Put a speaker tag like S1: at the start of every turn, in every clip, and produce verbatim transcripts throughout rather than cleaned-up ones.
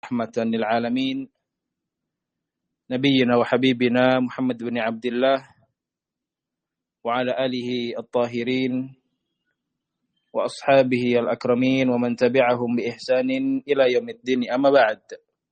S1: rahmatan lil alamin nabiyyina wa habibina Muhammad bin Abdullah wa ala alihi at-tahirin wa ashabihi al-akramin wa man tabi'ahum bi ihsanin ila yaumiddin, amma ba'd.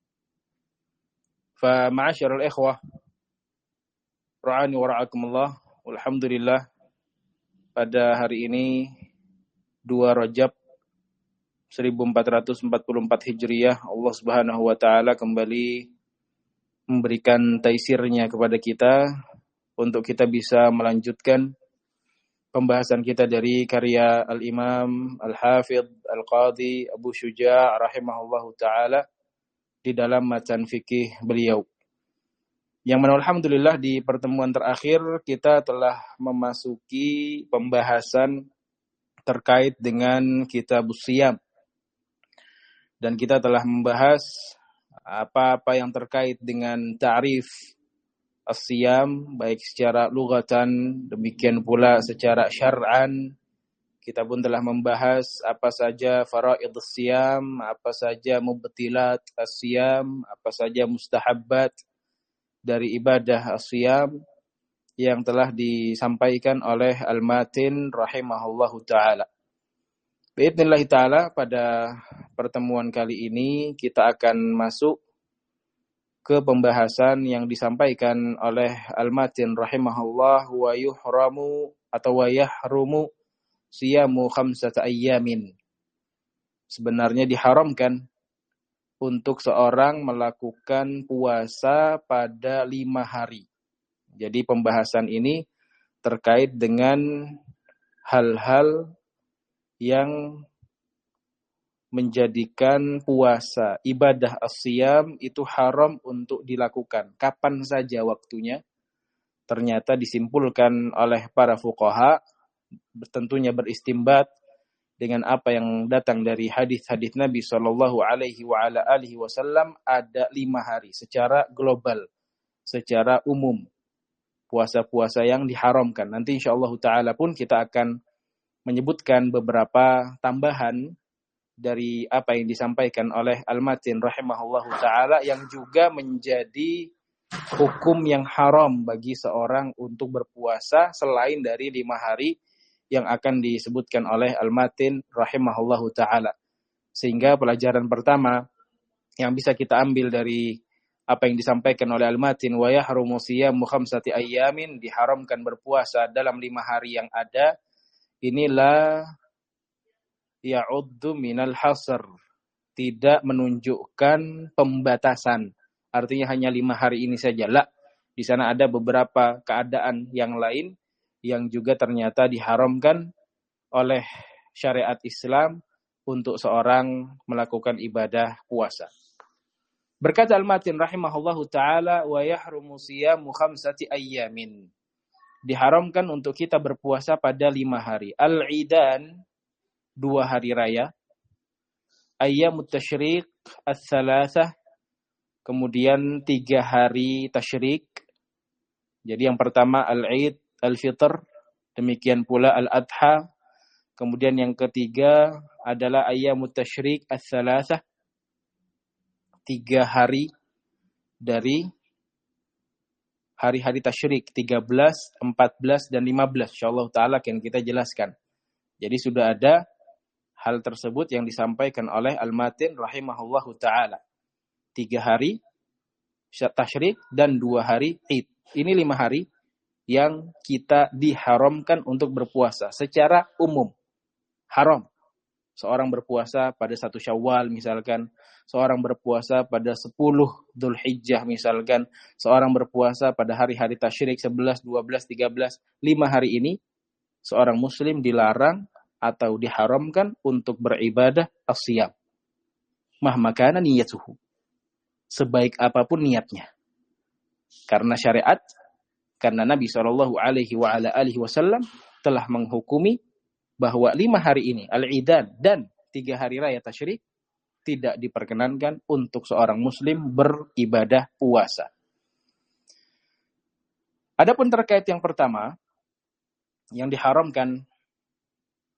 S1: Fa ma'asyiral ikhwah ra'ani wa ra'akumullah, alhamdulillah pada hari ini dua Rajab seribu empat ratus empat puluh empat Hijriah, Allah Subhanahu wa taala kembali memberikan taisirnya kepada kita untuk kita bisa melanjutkan pembahasan kita dari karya Al-Imam Al-Hafidh Al-Qadhi Abu Syuja' rahimahullahu ta'ala di dalam matan fikih beliau. Yang mana alhamdulillah di pertemuan terakhir kita telah memasuki pembahasan terkait dengan kitab Shiyam. Dan kita telah membahas apa-apa yang terkait dengan ta'rif as-siyam, baik secara lughatan, demikian pula secara syar'an. Kita pun telah membahas apa saja faraid as-siyam, apa saja mubtilat as-siyam, apa saja mustahabbat dari ibadah as-siyam yang telah disampaikan oleh Al-Matin rahimahullahu ta'ala. Bi'idznillah ta'ala pada pertemuan kali ini kita akan masuk ke pembahasan yang disampaikan oleh Al-Matin rahimahullah, wa yuhramu atau wa yahrumu siyamu khamsata ayyamin. Sebenarnya diharamkan untuk seorang melakukan puasa pada lima hari. Jadi pembahasan ini terkait dengan hal-hal yang menjadikan puasa, ibadah as-siyam itu haram untuk dilakukan. Kapan saja waktunya? Ternyata disimpulkan oleh para fuqaha, tentunya beristimbat dengan apa yang datang dari hadis-hadis Nabi sallallahu alaihi wa ala alihi wasallam, ada lima hari secara global, secara umum. Puasa-puasa yang diharamkan. Nanti insyaallah ta'ala pun kita akan menyebutkan beberapa tambahan dari apa yang disampaikan oleh Al-Matin rahimahullahu ta'ala yang juga menjadi hukum yang haram bagi seorang untuk berpuasa selain dari lima hari yang akan disebutkan oleh Al-Matin rahimahullahu ta'ala. Sehingga pelajaran pertama yang bisa kita ambil dari apa yang disampaikan oleh Al-Matin, wa yahrumu siyamu khamsati ayyamin, diharamkan berpuasa dalam lima hari yang ada, inilah ya'uddu minal hasr, tidak menunjukkan pembatasan. Artinya hanya lima hari ini saja. La, di sana ada beberapa keadaan yang lain yang juga ternyata diharamkan oleh syariat Islam untuk seorang melakukan ibadah puasa. Berkata Al-Matin rahimahullahu ta'ala, wa yahrumu siyamu khamsati ayyamin, diharamkan untuk kita berpuasa pada lima hari. Al-idan, dua hari raya, ayyamut tasyrik ats-tsalatsah, kemudian tiga hari tasyrik. Jadi yang pertama al-id al-fitr, demikian pula al-adha. Kemudian yang ketiga adalah ayyamut tasyrik ats-tsalatsah, tiga hari dari hari-hari tasyrik, tiga belas, empat belas dan lima belas. Insyaallah taala akan kita jelaskan. Jadi sudah ada hal tersebut yang disampaikan oleh Al-Matin rahimahullahu ta'ala. Tiga hari tasyrik dan dua hari id. Ini lima hari yang kita diharamkan untuk berpuasa secara umum. Haram. Seorang berpuasa pada satu Syawal misalkan. Seorang berpuasa pada sepuluh Dzulhijjah misalkan. Seorang berpuasa pada hari-hari tasyrik sebelas, dua belas, tiga belas. Lima hari ini seorang muslim dilarang atau diharamkan untuk beribadah as-siyam. Mahma kana niyatuhu, sebaik apapun niatnya. Karena syariat, karena Nabi sallallahu alaihi wa ala alihi wasallam telah menghukumi bahwa lima hari ini al-idan dan tiga hari raya tasyrik tidak diperkenankan untuk seorang muslim beribadah puasa. Adapun terkait yang pertama yang diharamkan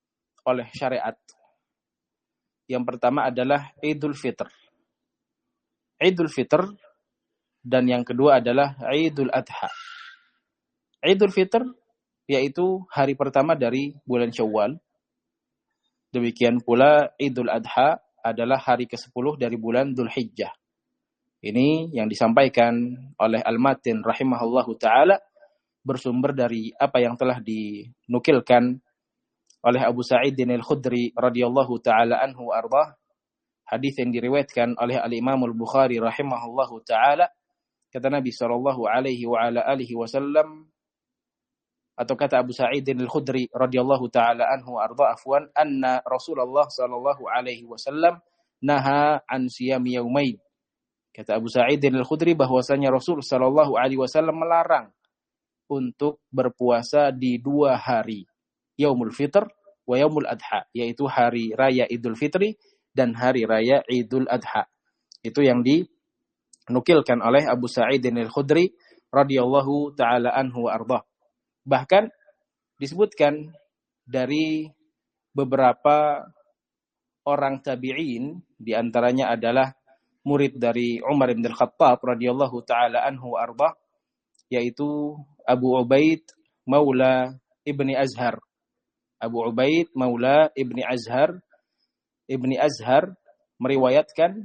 S1: oleh syariat, yang pertama adalah Idul Fitr. Idul Fitr, dan yang kedua adalah Idul Adha. Idul Fitr yaitu hari pertama dari bulan Syawal. Demikian pula Idul Adha adalah hari kesepuluh dari bulan Dzulhijjah. Ini yang disampaikan oleh Al-Matin rahimahullahu ta'ala bersumber dari apa yang telah dinukilkan oleh Abu Sa'id Al-Khudri radhiyallahu ta'ala anhu ardah. Hadis yang diriwayatkan oleh Al-Imam Al-Bukhari rahimahullahu ta'ala. Kata Nabi sallallahu alaihi wa ala alihi wasallam, atau kata Abu Sa'id Al-Khudri radhiyallahu ta'ala anhu arda afwan, anna Rasulullah sallallahu alaihi wasallam naha an siyami yaumain. Kata Abu Sa'id Al-Khudri bahwasanya Rasul sallallahu alaihi wasallam melarang untuk berpuasa di dua hari, Yaumul Fitr wa Yaumul Adha, yaitu hari raya Idul Fitri dan hari raya Idul Adha. Itu yang dinukilkan oleh Abu Sa'id Al-Khudri radhiyallahu ta'ala anhu wa arda. Bahkan disebutkan dari beberapa orang tabi'in, di antaranya adalah murid dari Umar bin Al-Khattab radhiyallahu ta'ala anhu wa arda, yaitu Abu Ubaid Maula Ibni Azhar. Abu Ubaid Maula Ibni Azhar Ibni Azhar meriwayatkan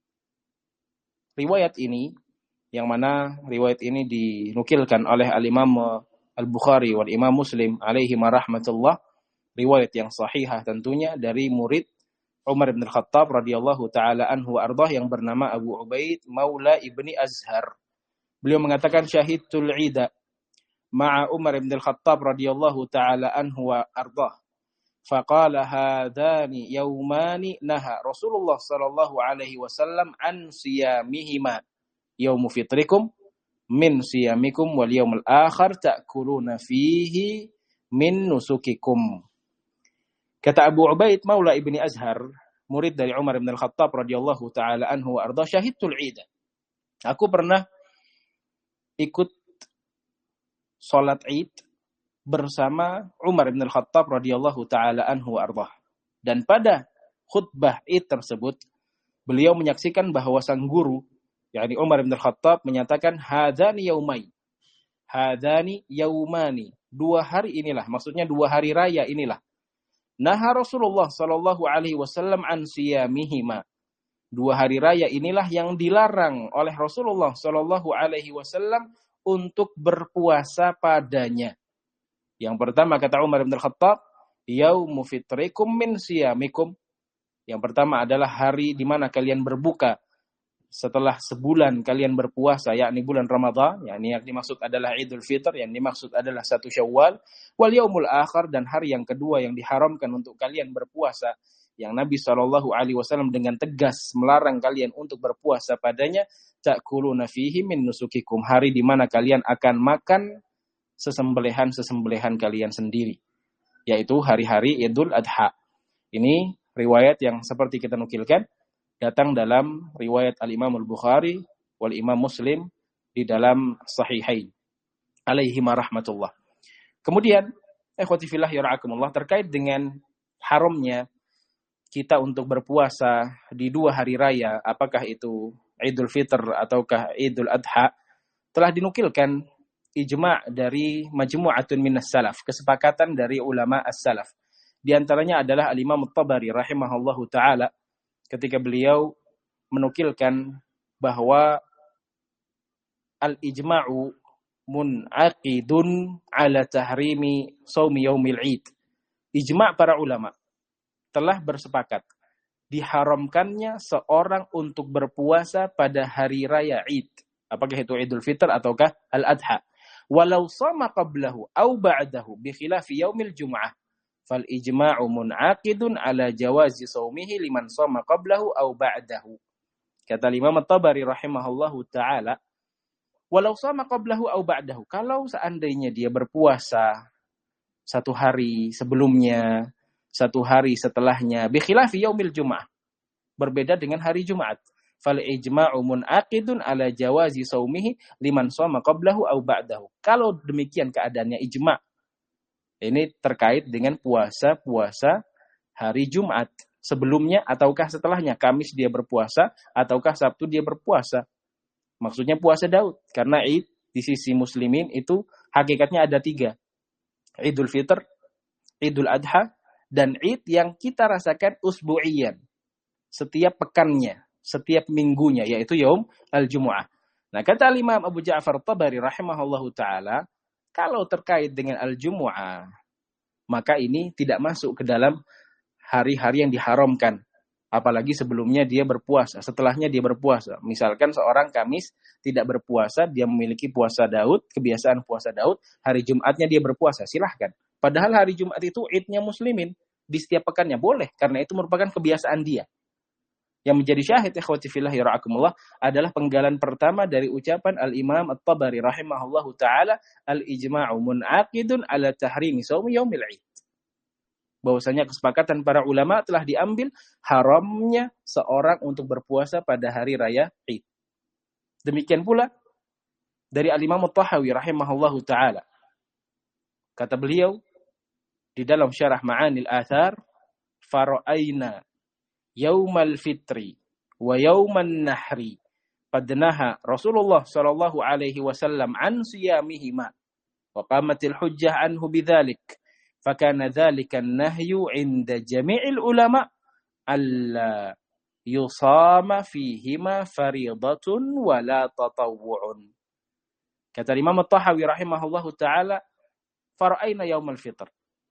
S1: riwayat ini, yang mana riwayat ini dinukilkan oleh Al-Imam Al-Bukhari wal Imam Muslim alaihi marahmatullah, riwayat yang sahihah tentunya dari murid Umar bin Al-Khattab radhiyallahu ta'ala anhu wa ardah yang bernama Abu Ubaid Maula Ibni Azhar. Beliau mengatakan syahidtul ida ma'a Umar bin Al-Khattab radhiyallahu ta'ala anhu wa ardah. Faqala hadani yaumani naha Rasulullah sallallahu alaihi wasallam an siyamihima yaumu fitrikum min siyamikum wal yaumul akhar ta'kuluna fihi min nusukikum. Kata Abu Ubaid Maula Ibni Azhar, murid dari Umar bin Al-Khattab radhiyallahu ta'ala anhu wa arda, syahidtul ida. Aku pernah ikut salat Id bersama Umar bin Al-Khattab radhiyallahu ta'ala anhu wa arda. Dan pada khutbah Id tersebut, beliau menyaksikan bahwa sang guru, yakni Umar bin Al-Khattab, menyatakan hadani yaumai. Hadani yaumani. Dua hari inilah, maksudnya dua hari raya inilah. Naha Rasulullah sallallahu alaihi wasallam an siyamihima. Dua hari raya inilah yang dilarang oleh Rasulullah sallallahu alaihi wasallam untuk berpuasa padanya. Yang pertama kata Umar bin Al-Khattab, yaumu fitrikum min siyamikum. Yang pertama adalah hari di mana kalian berbuka setelah sebulan kalian berpuasa, yakni bulan Ramadan, yakni yang dimaksud adalah Idul Fitr, yang dimaksud adalah satu Syawal, wal yaumul akhir, dan hari yang kedua yang diharamkan untuk kalian berpuasa, yang Nabi shallallahu alaihi wasallam dengan tegas melarang kalian untuk berpuasa padanya, ta'kuluna fihi min nusukikum, hari di mana kalian akan makan sesembelihan-sesembelihan kalian sendiri, yaitu hari-hari Idul Adha. Ini riwayat yang seperti kita nukilkan datang dalam riwayat Al-Imam Al-Bukhari wal Imam Muslim di dalam Sahihain alaihi marahmatullah. Kemudian, ikhwati fillah yara'akumullah, terkait dengan haramnya kita untuk berpuasa di dua hari raya, apakah itu Idul Fitr ataukah Idul Adha, telah dinukilkan ijma' dari majmu'atun minas salaf, kesepakatan dari ulama as-salaf. Di antaranya adalah Al-Imam At-Tabari rahimahullahu ta'ala, ketika beliau menukilkan bahwa al-ijma'u mun'aqidun ala tahrimi shaumi yaumil id. Ijma' para ulama telah bersepakat diharamkannya seorang untuk berpuasa pada hari raya Id, apakah itu Idul Fitr ataukah Al-Adha, walau sama qablahu au ba'dahu bi khilafi yaumil jum'ah fal ijma'u mun'aqidun ala jawazi shaumihi liman sama qablahu au ba'dahu. Kata Imam At-Tabari rahimahullahu taala, walau sama qablahu au ba'dahu, kalau seandainya dia berpuasa satu hari sebelumnya, satu hari setelahnya, bi khilafi yaumil jum'ah, berbeda dengan hari Jumat, fal ijma'u mun'aqidun ala jawazi shaumihi liman sama qablahu au ba'dahu. Kalau demikian keadaannya, ijma' ini terkait dengan puasa-puasa hari Jumat, sebelumnya ataukah setelahnya. Kamis dia berpuasa ataukah Sabtu dia berpuasa. Maksudnya puasa Daud. Karena Id di sisi muslimin itu hakikatnya ada tiga. Idul Fitr, Idul Adha, dan Id yang kita rasakan usbu'iyan. Setiap pekannya, setiap minggunya, yaitu Yaum Al-Jumu'ah. Nah, kata Imam Abu Ja'far Tabari rahimahullahu ta'ala, kalau terkait dengan Al-Jumu'ah, maka ini tidak masuk ke dalam hari-hari yang diharamkan. Apalagi sebelumnya dia berpuasa, setelahnya dia berpuasa. Misalkan seorang Kamis tidak berpuasa, dia memiliki puasa Daud, kebiasaan puasa Daud, hari Jumatnya dia berpuasa, silahkan. Padahal hari Jumat itu Idnya muslimin, di setiap pekannya boleh, karena itu merupakan kebiasaan dia. Yang menjadi syahid ikhwati fillah ya ra'akumullah adalah penggalan pertama dari ucapan Al-Imam At-Tabari rahimahullahu ta'ala, al-ijma'u mun'aqidun ala tahrimi shaumi yaumil 'id. Bahwasanya kesepakatan para ulama telah diambil haramnya seorang untuk berpuasa pada hari raya Id. Demikian pula dari Al-Imam At-Tahawi rahimahullahu ta'ala. Kata beliau di dalam syarah Ma'anil Athar, fara'aina yaumal fitri wa yauman nahri padnaha Rasulullah sallallahu alaihi wasallam an siyamihima wa qamatil hujjah anhu bidzalik fakana dzalika an-nahyu 'inda jami'il ulama alla yusama fihima fariidatun wala tatawwu'un. Kata Imam At-Tahawi rahimahullahu taala, fara'aina yaumal fitr.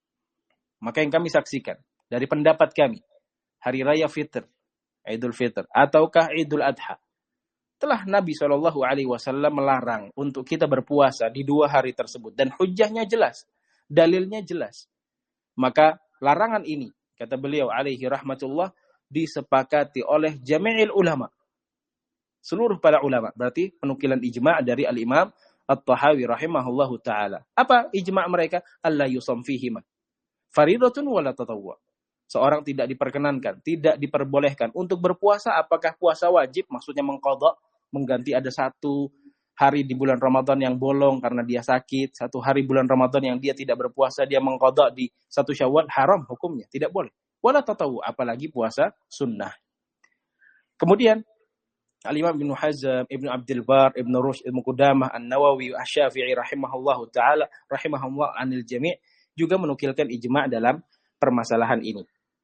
S1: Maka yang kami saksikan dari pendapat kami, hari raya Fitr, Idul Fitr, ataukah Idul Adha, telah Nabi shallallahu alaihi wasallam melarang untuk kita berpuasa di dua hari tersebut. Dan hujjahnya jelas, dalilnya jelas. Maka larangan ini, kata beliau alaihi rahmatullah, disepakati oleh jami'il ulama. Seluruh para ulama. Berarti penukilan ijma' dari Al-Imam At-Tahawi rahimahullahu ta'ala. Apa ijma' mereka? Alla yusam fihima faridatun wala tatawwa. Seorang tidak diperkenankan, tidak diperbolehkan untuk berpuasa. Apakah puasa wajib? Maksudnya mengqadha, mengganti ada satu hari di bulan Ramadan yang bolong karena dia sakit, satu hari bulan Ramadan yang dia tidak berpuasa, dia mengqadha di satu Syawal, haram hukumnya, tidak boleh. Wala tatawwu, apalagi puasa sunnah. Kemudian Al-Imam Ibnu Hazm, Ibnu Abdul Bar, Ibnu Rushd, Ibnu Qudamah, An-Nawawi, Asy-Syafi'i rahimahullahu taala, rahimahullah anil jami' juga menukilkan ijma' dalam permasalahan ini.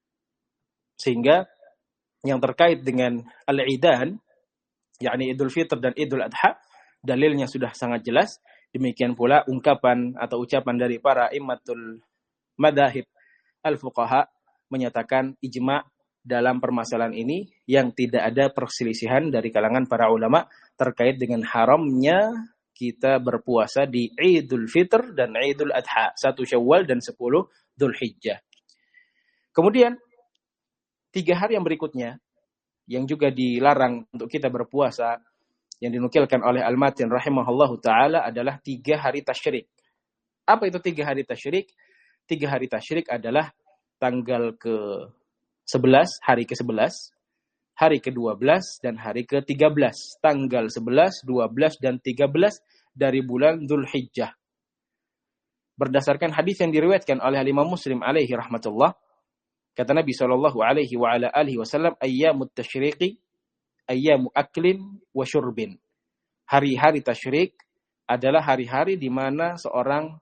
S1: Sehingga yang terkait dengan Al-Idan, yakni Idul Fitr dan Idul Adha, dalilnya sudah sangat jelas. Demikian pula ungkapan atau ucapan dari para immatul madahib al-fuqaha menyatakan ijma' dalam permasalahan ini yang tidak ada perselisihan dari kalangan para ulama terkait dengan haramnya kita berpuasa di Idul Fitr dan Idul Adha, satu Syawal dan sepuluh Dzulhijjah. Kemudian tiga hari yang berikutnya yang juga dilarang untuk kita berpuasa yang dinukilkan oleh Al-Matin rahimahullahu taala adalah tiga hari tasyrik. Apa itu tiga hari tasyrik? Tiga hari tasyrik adalah tanggal ke sebelas, hari ke sebelas, hari ke dua belas dan hari ke tiga belas. Tanggal sebelas, dua belas dan tiga belas dari bulan Dzulhijjah. Berdasarkan hadis yang diriwayatkan oleh Imam Muslim alaihi rahmatullah, kata Nabi sallallahu alaihi wa ala alihi wasallam, ayyamut tasyriqi ayyamu aklin wa syurbin. Hari-hari tasyrik adalah hari-hari di mana seorang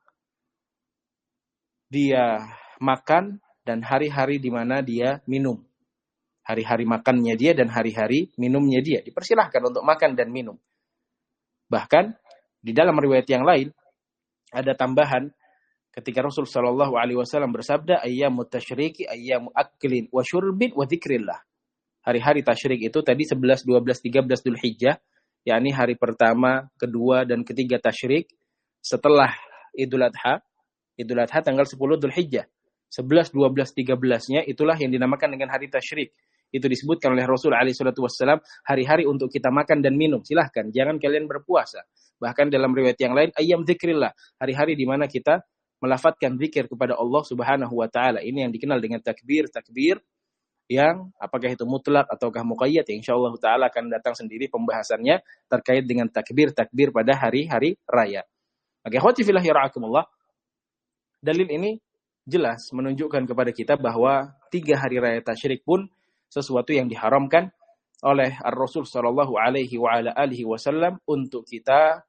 S1: dia makan dan hari-hari di mana dia minum. Hari-hari makannya dia dan hari-hari minumnya dia. Dipersilahkan untuk makan dan minum. Bahkan di dalam riwayat yang lain ada tambahan ketika Rasul sallallahu alaihi wasallam bersabda, ayyamut tasyriqi ayyamu aklin wa syurbin wa dzikrillah. Hari-hari tasyrik itu tadi sebelas, dua belas, tiga belas Dzulhijjah, yakni hari pertama, kedua dan ketiga tasyrik setelah Idul Adha. Idul Adha tanggal sepuluh Dzulhijjah. sebelas, dua belas, tiga belas-nya itulah yang dinamakan dengan hari tasyrik. Itu disebutkan oleh Rasul alaihi salatu wassalam, hari-hari untuk kita makan dan minum. Silahkan, jangan kalian berpuasa. Bahkan dalam riwayat yang lain, ayyam dzikrillah, hari-hari di mana kita melafatkan zikir kepada Allah Subhanahu wa taala. Ini yang dikenal dengan takbir-takbir yang apakah itu mutlak ataukah muqayyad, ya insyaallah taala akan datang sendiri pembahasannya terkait dengan takbir-takbir pada hari-hari raya. Oke, khawati fillah ya ra'akumullah. Dalil ini jelas menunjukkan kepada kita bahwa tiga hari raya tasyrik pun sesuatu yang diharamkan oleh Ar-Rasul sallallahu alaihi wa ala alihi wasallam untuk kita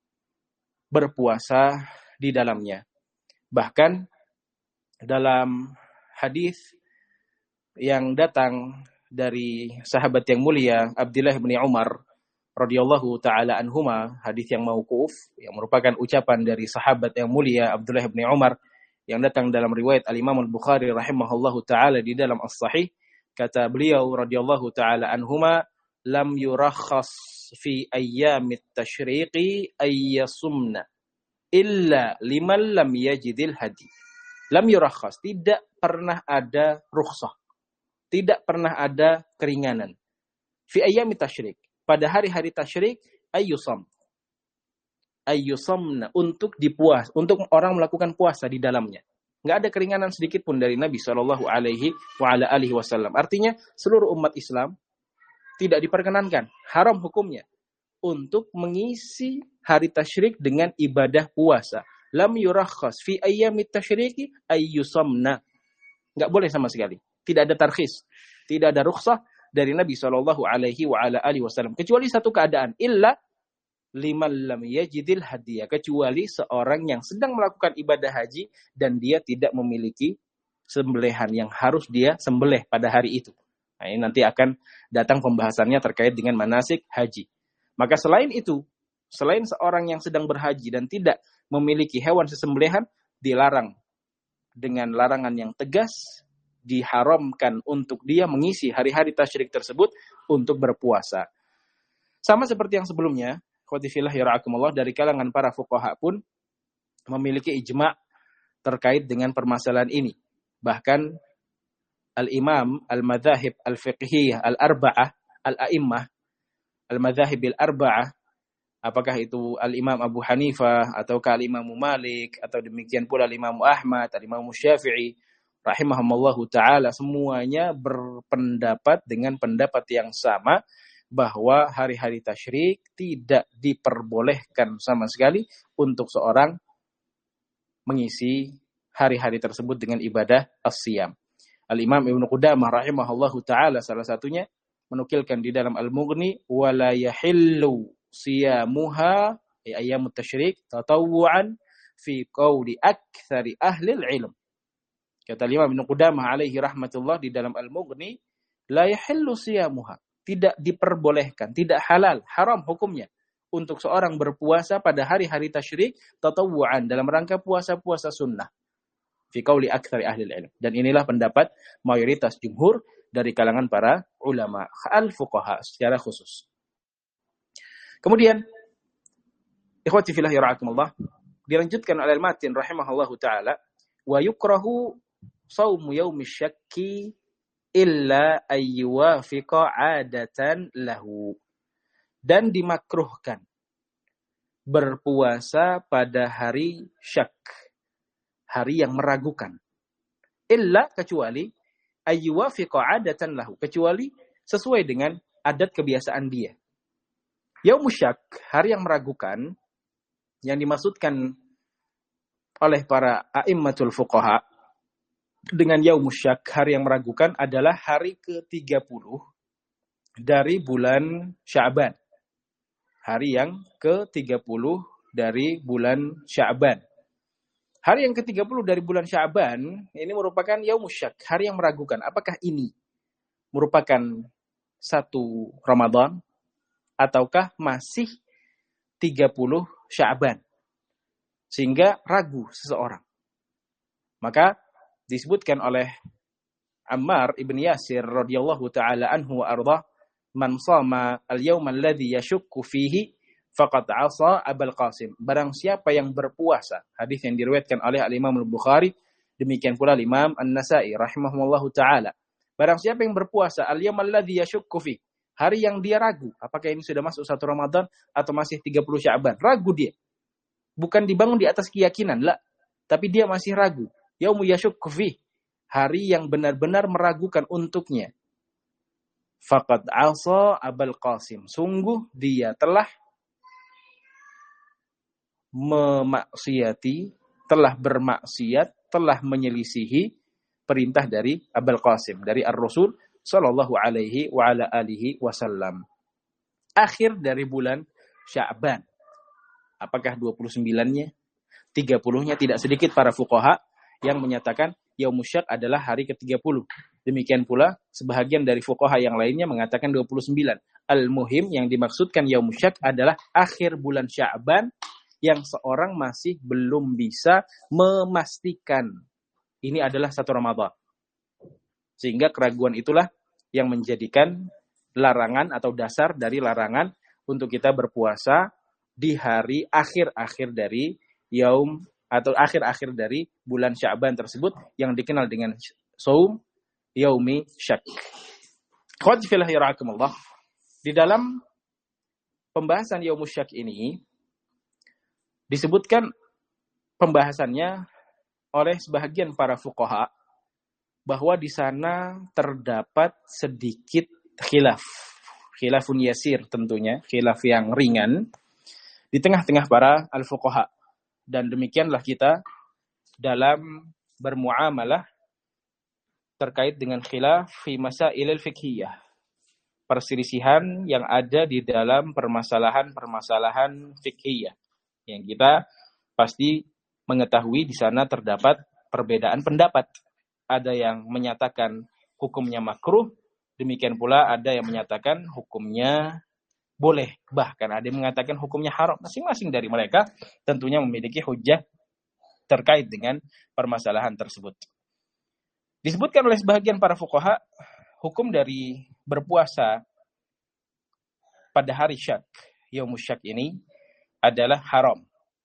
S1: berpuasa di dalamnya. Bahkan dalam hadis yang datang dari sahabat yang mulia Abdullah bin Umar radhiyallahu taala anhuma, hadis yang mauquf yang merupakan ucapan dari sahabat yang mulia Abdullah bin Umar yang datang dalam riwayat Al-Imam Al-Bukhari rahimahullahu taala di dalam As-Sahih. Kata beliau radhiyallahu taala anhuma, lam yurakhas fi ayyamit tasyriqi ayyasumna illa liman lam yajidil hadi. Lam yurakhas, tidak pernah ada rukhsah, tidak pernah ada keringanan. Fi ayyamit tasyriq, pada hari-hari tasyrik, ayyusam. Ayyusamna, untuk dipuas, untuk orang melakukan puasa di dalamnya. Enggak ada keringanan sedikit pun dari Nabi sallallahu alaihi wa ala alihi wasallam. Artinya seluruh umat Islam tidak diperkenankan, haram hukumnya untuk mengisi hari tasyrik dengan ibadah puasa. Lam yurakhas fi ayyamit tasyriqi ayyusamna. Enggak boleh sama sekali. Tidak ada tarkhis, tidak ada rukhsah dari Nabi sallallahu alaihi wa ala alihi wasallam kecuali satu keadaan, illa liman lam yajidil hadiyah, kecuali seorang yang sedang melakukan ibadah haji dan dia tidak memiliki sembelihan yang harus dia sembelih pada hari itu. Nah, ini nanti akan datang pembahasannya terkait dengan manasik haji. Maka selain itu, selain seorang yang sedang berhaji dan tidak memiliki hewan sesembelihan, dilarang dengan larangan yang tegas, diharamkan untuk dia mengisi hari-hari tasyrik tersebut untuk berpuasa. Sama seperti yang sebelumnya, ikhwati fillah yara'akumullah, dari kalangan para fuqaha pun memiliki ijma' terkait dengan permasalahan ini. Bahkan al-imam al-madhahib al-fiqhiyah al-arba'ah, al-a'immah al-madhahib al-arba'ah, apakah itu al-imam Abu Hanifah ataukah al-imam Malik atau demikian pula al-imam Ahmad, al-imam Syafi'i rahimahumullahu ta'ala, semuanya berpendapat dengan pendapat yang sama bahwa hari-hari tasyrik tidak diperbolehkan sama sekali untuk seorang mengisi hari-hari tersebut dengan ibadah as-siyam. Al-Imam Ibnu Qudamah rahimahullahu ta'ala salah satunya menukilkan di dalam Al-Mughni, wala yahillu siyamuha ayyamut tasyrik tatawwu'an fi qawli aktsari ahli ilm. Kata Imam Ibnu Qudamah alaihi rahmatullah di dalam Al-Mughni, la yahillu siyamuha, tidak diperbolehkan, tidak halal, haram hukumnya untuk seorang berpuasa pada hari-hari tasyrik tatawwu'an, dalam rangka puasa-puasa sunnah. Fi qauli aktsari ahli ilm. Dan inilah pendapat mayoritas jumhur dari kalangan para ulama al-fuqaha secara khusus. Kemudian ikhwati fillah yara'akumullah, dilanjutkan oleh al-Matin rahimahullahu taala, wa yukrahu shaumu yaumi syakki illa ayyuwafiqa 'adatan lahu. Dan dimakruhkan berpuasa pada hari syak, hari yang meragukan. Illa, kecuali ayyuwafiqa 'adatan lahu, kecuali sesuai dengan adat kebiasaan dia. Yaumus syak, hari yang meragukan, yang dimaksudkan oleh para a'immatul fuqaha dengan yaumus syak, hari yang meragukan, adalah hari ke tiga puluh dari bulan Sya'ban. Hari yang ke tiga puluh dari bulan Sya'ban. Hari yang ke tiga puluh dari bulan Sya'ban ini merupakan yaumus syak, hari yang meragukan. Apakah ini merupakan satu Ramadan ataukah masih tiga puluh Sya'ban? Sehingga ragu seseorang. Maka disebutkan oleh Ammar ibn Yasir radhiyallahu taala anhu wa arda, man shama al-yawma alladhi yashukku fihi faqad 'asa Abul Qasim. Barang siapa yang berpuasa, hadis yang diriwayatkan oleh al-Imam Al-Bukhari, demikian pula Imam An-Nasa'i rahimahullahu taala. Barang siapa yang berpuasa al-yawma alladhi yashukku fihi, hari yang dia ragu apakah ini sudah masuk satu Ramadan atau masih tiga puluh Sya'ban, ragu dia. Bukan dibangun di atas keyakinan, la, tapi dia masih ragu. Yaumu yashukku fihi, hari yang benar-benar meragukan untuknya. Faqad 'asa Abul Qasim, sungguh dia telah memaksiati, telah bermaksiat, telah menyelisihi perintah dari Abul Qasim, dari Ar-Rasul sallallahu alaihi wa ala alihi wasallam. Akhir dari bulan Sya'ban. Apakah dua puluh sembilan-nya? tiga puluh-nya? Tidak sedikit para fuqaha yang menyatakan Yaumus Syak adalah hari ke tiga puluh. Demikian pula sebahagian dari fuqaha yang lainnya mengatakan dua puluh sembilan. Al-muhim yang dimaksudkan Yaumus Syak adalah akhir bulan Sya'ban yang seorang masih belum bisa memastikan ini adalah satu Ramadan. Sehingga keraguan itulah yang menjadikan larangan atau dasar dari larangan untuk kita berpuasa di hari akhir-akhir dari yaum atau akhir-akhir dari bulan Sya'ban tersebut yang dikenal dengan saum yaumi syak. Khawati fillah yarhakumullah. Di dalam pembahasan yaumus syak ini disebutkan pembahasannya oleh sebahagian para fuqaha bahwa di sana terdapat sedikit khilaf. Khilafun yasir tentunya, khilaf yang ringan di tengah-tengah para al-fuqaha. Dan demikianlah kita dalam bermuamalah terkait dengan khilaf fi masailil fiqhiyah. Perselisihan yang ada di dalam permasalahan-permasalahan fiqhiyah. Yang kita pasti mengetahui di sana terdapat perbedaan pendapat. Ada yang menyatakan hukumnya makruh, demikian pula ada yang menyatakan hukumnya boleh. Bahkan ada yang mengatakan hukumnya haram. Masing-masing dari mereka tentunya memiliki hujjah terkait dengan permasalahan tersebut. Disebutkan oleh sebahagian para fuqaha, hukum dari berpuasa pada hari syak, yaumus syak ini adalah haram.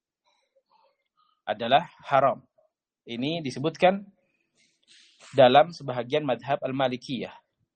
S1: Adalah haram. Ini disebutkan dalam sebahagian madhab al-Malikiyah.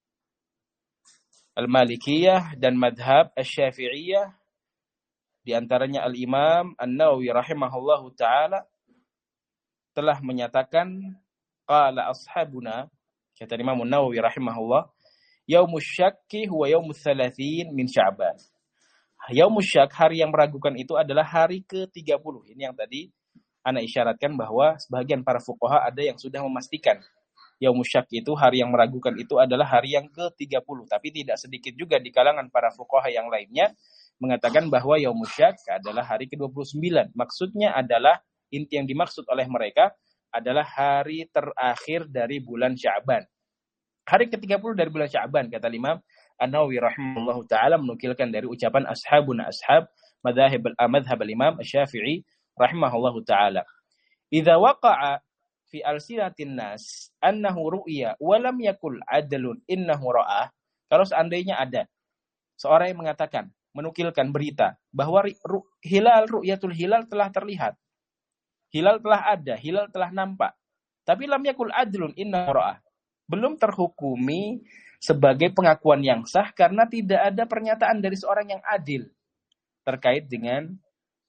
S1: Al-Malikiyah dan madhab al-Syafi'iyah, di antaranya al-Imam An-Nawawi rahimahullahu ta'ala telah menyatakan, qala ashabuna, kata Imam An-Nawawi rahimahullah, yaumus syakki huwa yaumus thalathin min Sya'ban. Yaumus syak, hari yang meragukan itu adalah hari ke tiga puluh. Ini yang tadi ana isyaratkan bahwa sebagian para fuqaha ada yang sudah memastikan Yaumus Syak itu, hari yang meragukan itu adalah hari yang ke tiga puluh. Tapi tidak sedikit juga di kalangan para fuqaha yang lainnya mengatakan bahwa Yaumus Syak adalah hari ke dua puluh sembilan. Maksudnya adalah, inti yang dimaksud oleh mereka adalah hari terakhir dari bulan Sya'ban. Hari ke tiga puluh dari bulan Sya'ban, kata Imam An-Nawawi rahimahullahu ta'ala menukilkan dari ucapan ashabuna ashab madhab al-madhhab al-Imam Asy-Syafi'i rahimahullahu ta'ala. Idza waqa'a fi alsinatin nas annahu ru'ya wa lam yakul adlun innahu ra'ah. Kalau seandainya ada seorang yang mengatakan, menukilkan berita bahwa ru, hilal ru'yatul hilal telah terlihat, hilal telah ada, hilal telah nampak, tapi lam yakul adlun innahu ra'ah, belum terhukumi sebagai pengakuan yang sah karena tidak ada pernyataan dari seorang yang adil terkait dengan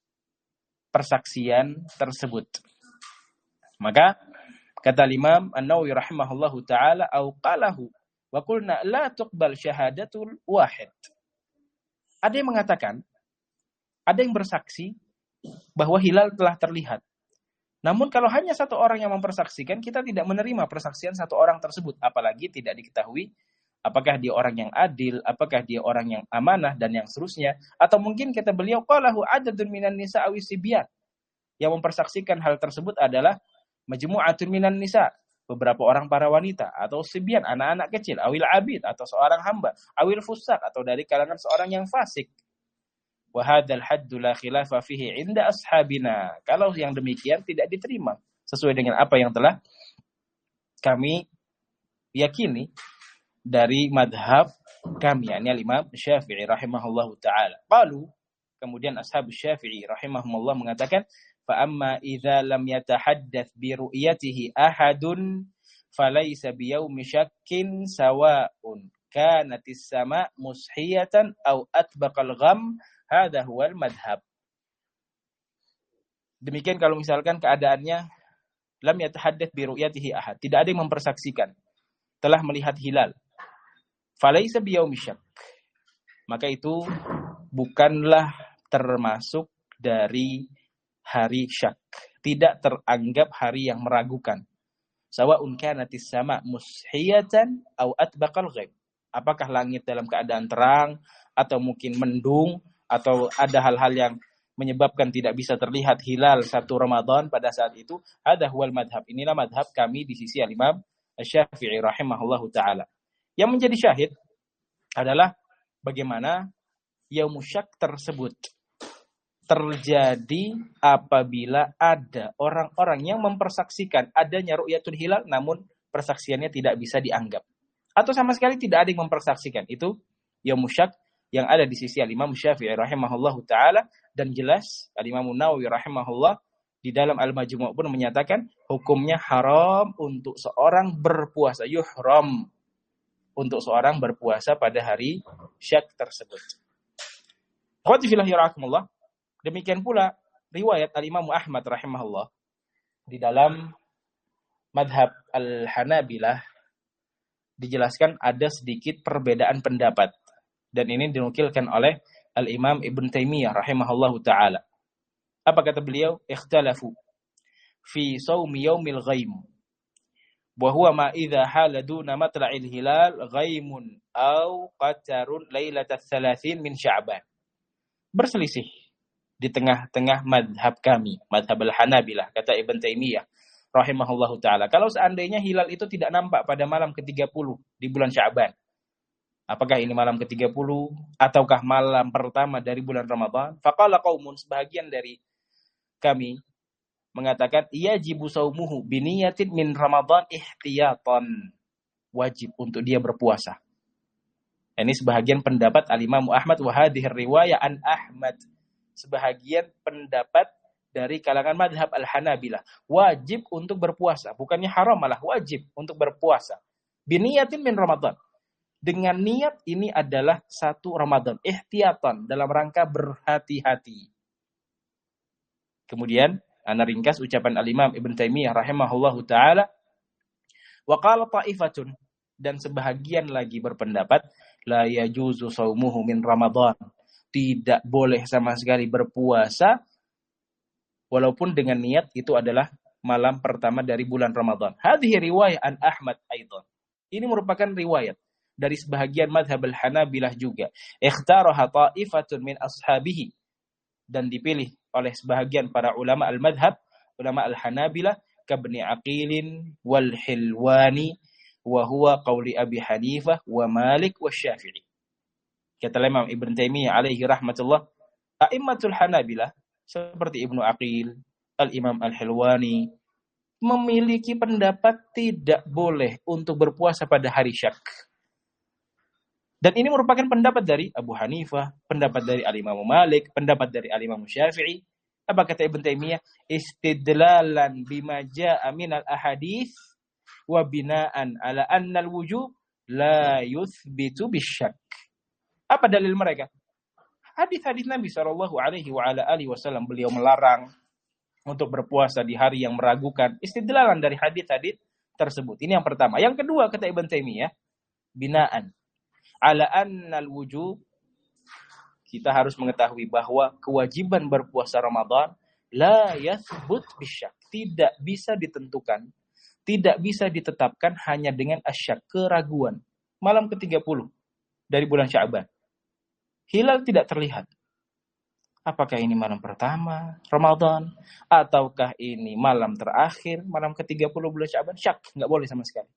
S1: persaksian tersebut. Maka kata Imam An-Nawawi rahimahullahu ta'ala, au qalahu wa qulna la tuqbal syahadatul wahid. Ada yang mengatakan, ada yang bersaksi bahwa hilal telah terlihat. Namun kalau hanya satu orang yang mempersaksikan, kita tidak menerima persaksian satu orang tersebut. Apalagi tidak diketahui apakah dia orang yang adil, apakah dia orang yang amanah, dan yang seterusnya. Atau mungkin kata beliau, qalahu adadun minan nisa awi sibyan. Yang mempersaksikan hal tersebut adalah majmu'atun minan nisa, beberapa orang para wanita, atau sibyan, anak-anak kecil, awil abid, atau seorang hamba, awil fusak, atau dari kalangan seorang yang fasik. Wa hadzal haddu la khilafa fihi 'inda ashabina. Kalau yang demikian tidak diterima sesuai dengan apa yang telah kami yakini dari madhab kami, yakni Imam Syafi'i rahimahullahu taala. Qalu, kemudian ashab Syafi'i rahimahumullah mengatakan, fa amma idza lam yatahaddath bi ru'yatihi ahadun falaysa bi yaumi syakkin sawa'un kanatis sama mushiyatan aw atbaqal gham, hadha huwal madhab. Demikian kalau misalkan keadaannya lam yatahaddath bi ru'yatihi ahad, tidak ada yang mempersaksikan telah melihat hilal, falaysa bi yaumi syak, maka itu bukanlah termasuk dari hari syak, tidak teranggap hari yang meragukan. Sawa'un kanatis sama mushiyatan aw atbaqal ghaib. Apakah langit dalam keadaan terang atau mungkin mendung atau ada hal-hal yang menyebabkan tidak bisa terlihat hilal satu Ramadan pada saat itu, hadza huwal madhab. Inilah madhab kami di sisi Al-Imam Asy-Syafi'i rahimahullahu taala. Yang menjadi syahid adalah bagaimana yaumus syak tersebut terjadi apabila ada orang-orang yang mempersaksikan adanya ru'yatul hilal namun persaksiannya tidak bisa dianggap. Atau sama sekali tidak ada yang mempersaksikan. Itu yaumus syak yang ada di sisi Al-Imam Syafi'i rahimahullahu taala, dan jelas Al-Imam Nawawi rahimahullah di dalam Al-Majmu' pun menyatakan hukumnya haram untuk seorang berpuasa, yuhram untuk seorang berpuasa pada hari syak tersebut. Akhwati fillah yarhakumullah. Demikian pula riwayat Al-Imam Ahmad rahimahullah di dalam madhab Al-Hanabilah dijelaskan ada sedikit perbedaan pendapat. Dan ini dinukilkan oleh Al-Imam Ibn Taimiyah rahimahullahu ta'ala. Apa kata beliau? Ikhtalafu fi sawmi yaumil ghaim. Wa huwa ma idha hala duna matla'il hilal ghaimun aw qatarun lailatal thalathin min Sya'ban. Berselisih di tengah-tengah madhab kami, madhab Al-Hanabilah, kata Ibn Taimiyah rahimahullahu ta'ala. Kalau seandainya hilal itu tidak nampak pada malam ke tiga puluh di bulan Sya'ban, apakah ini malam ke tiga puluh ataukah malam pertama dari bulan Ramadan? Faqala qaumun, sebahagian dari kami mengatakan yajibu saumuhu biniyatin min Ramadan ihtiyatan. Wajib untuk dia berpuasa. Ini sebahagian pendapat Al-Imam Ahmad wa hadhihi riwayah an Ahmad. Sebahagian pendapat dari kalangan madhab Al-Hanabilah. Wajib untuk berpuasa, bukannya haram, malah wajib untuk berpuasa. Biniyatin min Ramadan. Dengan niat ini adalah satu Ramadan, ihtiyatan, dalam rangka berhati-hati. Kemudian ana ringkas ucapan Al-Imam Ibn Taimiyah rahimahullahu taala, wa qala ta'ifatun, dan sebahagian lagi berpendapat la yajuzu shaumuhu min Ramadan, tidak boleh sama sekali berpuasa walaupun dengan niat itu adalah malam pertama dari bulan Ramadan. Hadhihi riwayah an Ahmad aidan. Ini merupakan riwayat dari sebahagian madhab Al-Hanabilah juga. Ikhtaraha ta'ifatun min ashabihi, dan dipilih oleh sebahagian para ulama al-madhab, ulama Al-Hanabilah, kabni Aqilin wal Hilwani wa huwa qawli Abi Hanifah wa Malik wa Syafi'i. Kata Imam Ibn Taimiyah alaihi rahmatullah, a'immatul Hanabilah seperti Ibnu Aqil, Al-Imam Al-Hilwani memiliki pendapat tidak boleh untuk berpuasa pada hari syak. Dan ini merupakan pendapat dari Abu Hanifah, pendapat dari Al-Imam Malik, pendapat dari Al-Imam Syafi'i. Apa kata Ibn Taimiyah? Istidlalan bima ja'a minal ahadits wa bina'an ala annal wujub la yuthbitu bisyak. Apa dalil mereka? Hadis-hadis Nabi sallallahu alaihi wa ala alihi wasallam, beliau melarang untuk berpuasa di hari yang meragukan. Istidlalan dari hadis-hadis tersebut. Ini yang pertama. Yang kedua kata Ibn Taimiyah, bina'an ala annal wujub, kita harus mengetahui bahwa kewajiban berpuasa Ramadan la yathbut bisyak, tidak bisa ditentukan, tidak bisa ditetapkan hanya dengan asyak, keraguan. Malam ke tiga puluh dari bulan Sya'ban, hilal tidak terlihat. Apakah ini malam pertama Ramadan ataukah ini malam terakhir, malam ke tiga puluh bulan Sya'ban? Syak, enggak boleh sama sekali.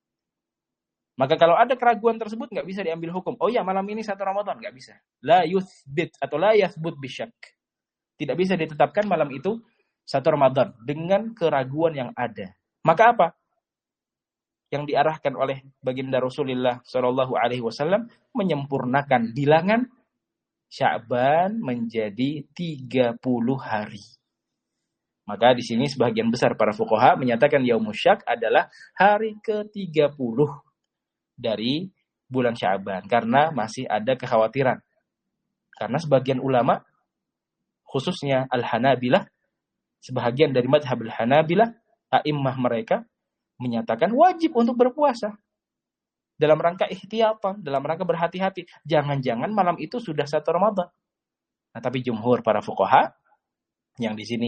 S1: Maka kalau ada keraguan tersebut nggak bisa diambil hukum. Oh ya, malam ini satu Ramadan, nggak bisa. La yuthbit atau la yathbut bisyak. Tidak bisa ditetapkan malam itu satu Ramadan dengan keraguan yang ada. Maka apa? Yang diarahkan oleh baginda Rasulullah Shallallahu Alaihi Wasallam menyempurnakan bilangan Sya'ban menjadi tiga puluh hari. Maka di sini sebagian besar para fuqaha menyatakan yaumus syak adalah hari ke tiga puluh dari bulan Sya'ban, karena masih ada kekhawatiran. Karena sebagian ulama, khususnya Al-Hanabilah, sebahagian dari madhab Al-Hanabilah, a'immah mereka menyatakan wajib untuk berpuasa dalam rangka ihtiyatan, dalam rangka berhati-hati. Jangan-jangan malam itu sudah satu Ramadan. Nah, tapi jumhur para fuqaha Yang di sini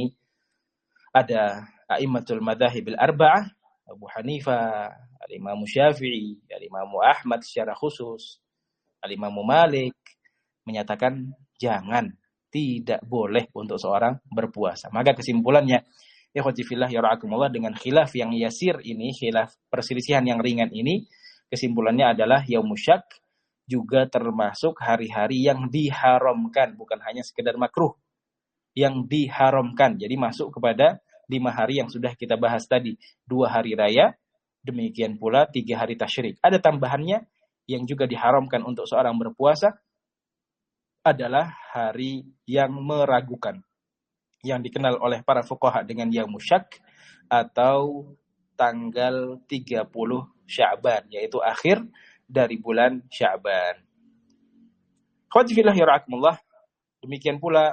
S1: ada a'immatul madzahibil arba'ah, Abu Hanifah, Al-Imam Syafi'i, Al-Imam Ahmad secara khusus, Al-Imam Malik menyatakan jangan, tidak boleh untuk seorang berpuasa. Maka kesimpulannya, ikhwati fillah ya ra'akumullah, dengan khilaf yang yasir ini, khilaf perselisihan yang ringan ini, kesimpulannya adalah yaumus syak juga termasuk hari-hari yang diharamkan, bukan hanya sekedar makruh, yang diharamkan. Jadi masuk kepada lima hari yang sudah kita bahas tadi. Dua hari raya, demikian pula tiga hari tasyrik. Ada tambahannya yang juga diharamkan untuk seorang berpuasa adalah hari yang meragukan, yang dikenal oleh para fuqaha dengan yaumus syak atau tanggal tiga puluh Sya'ban, yaitu akhir dari bulan Sya'ban. Khawati fillah ya ra'akumullah, demikian pula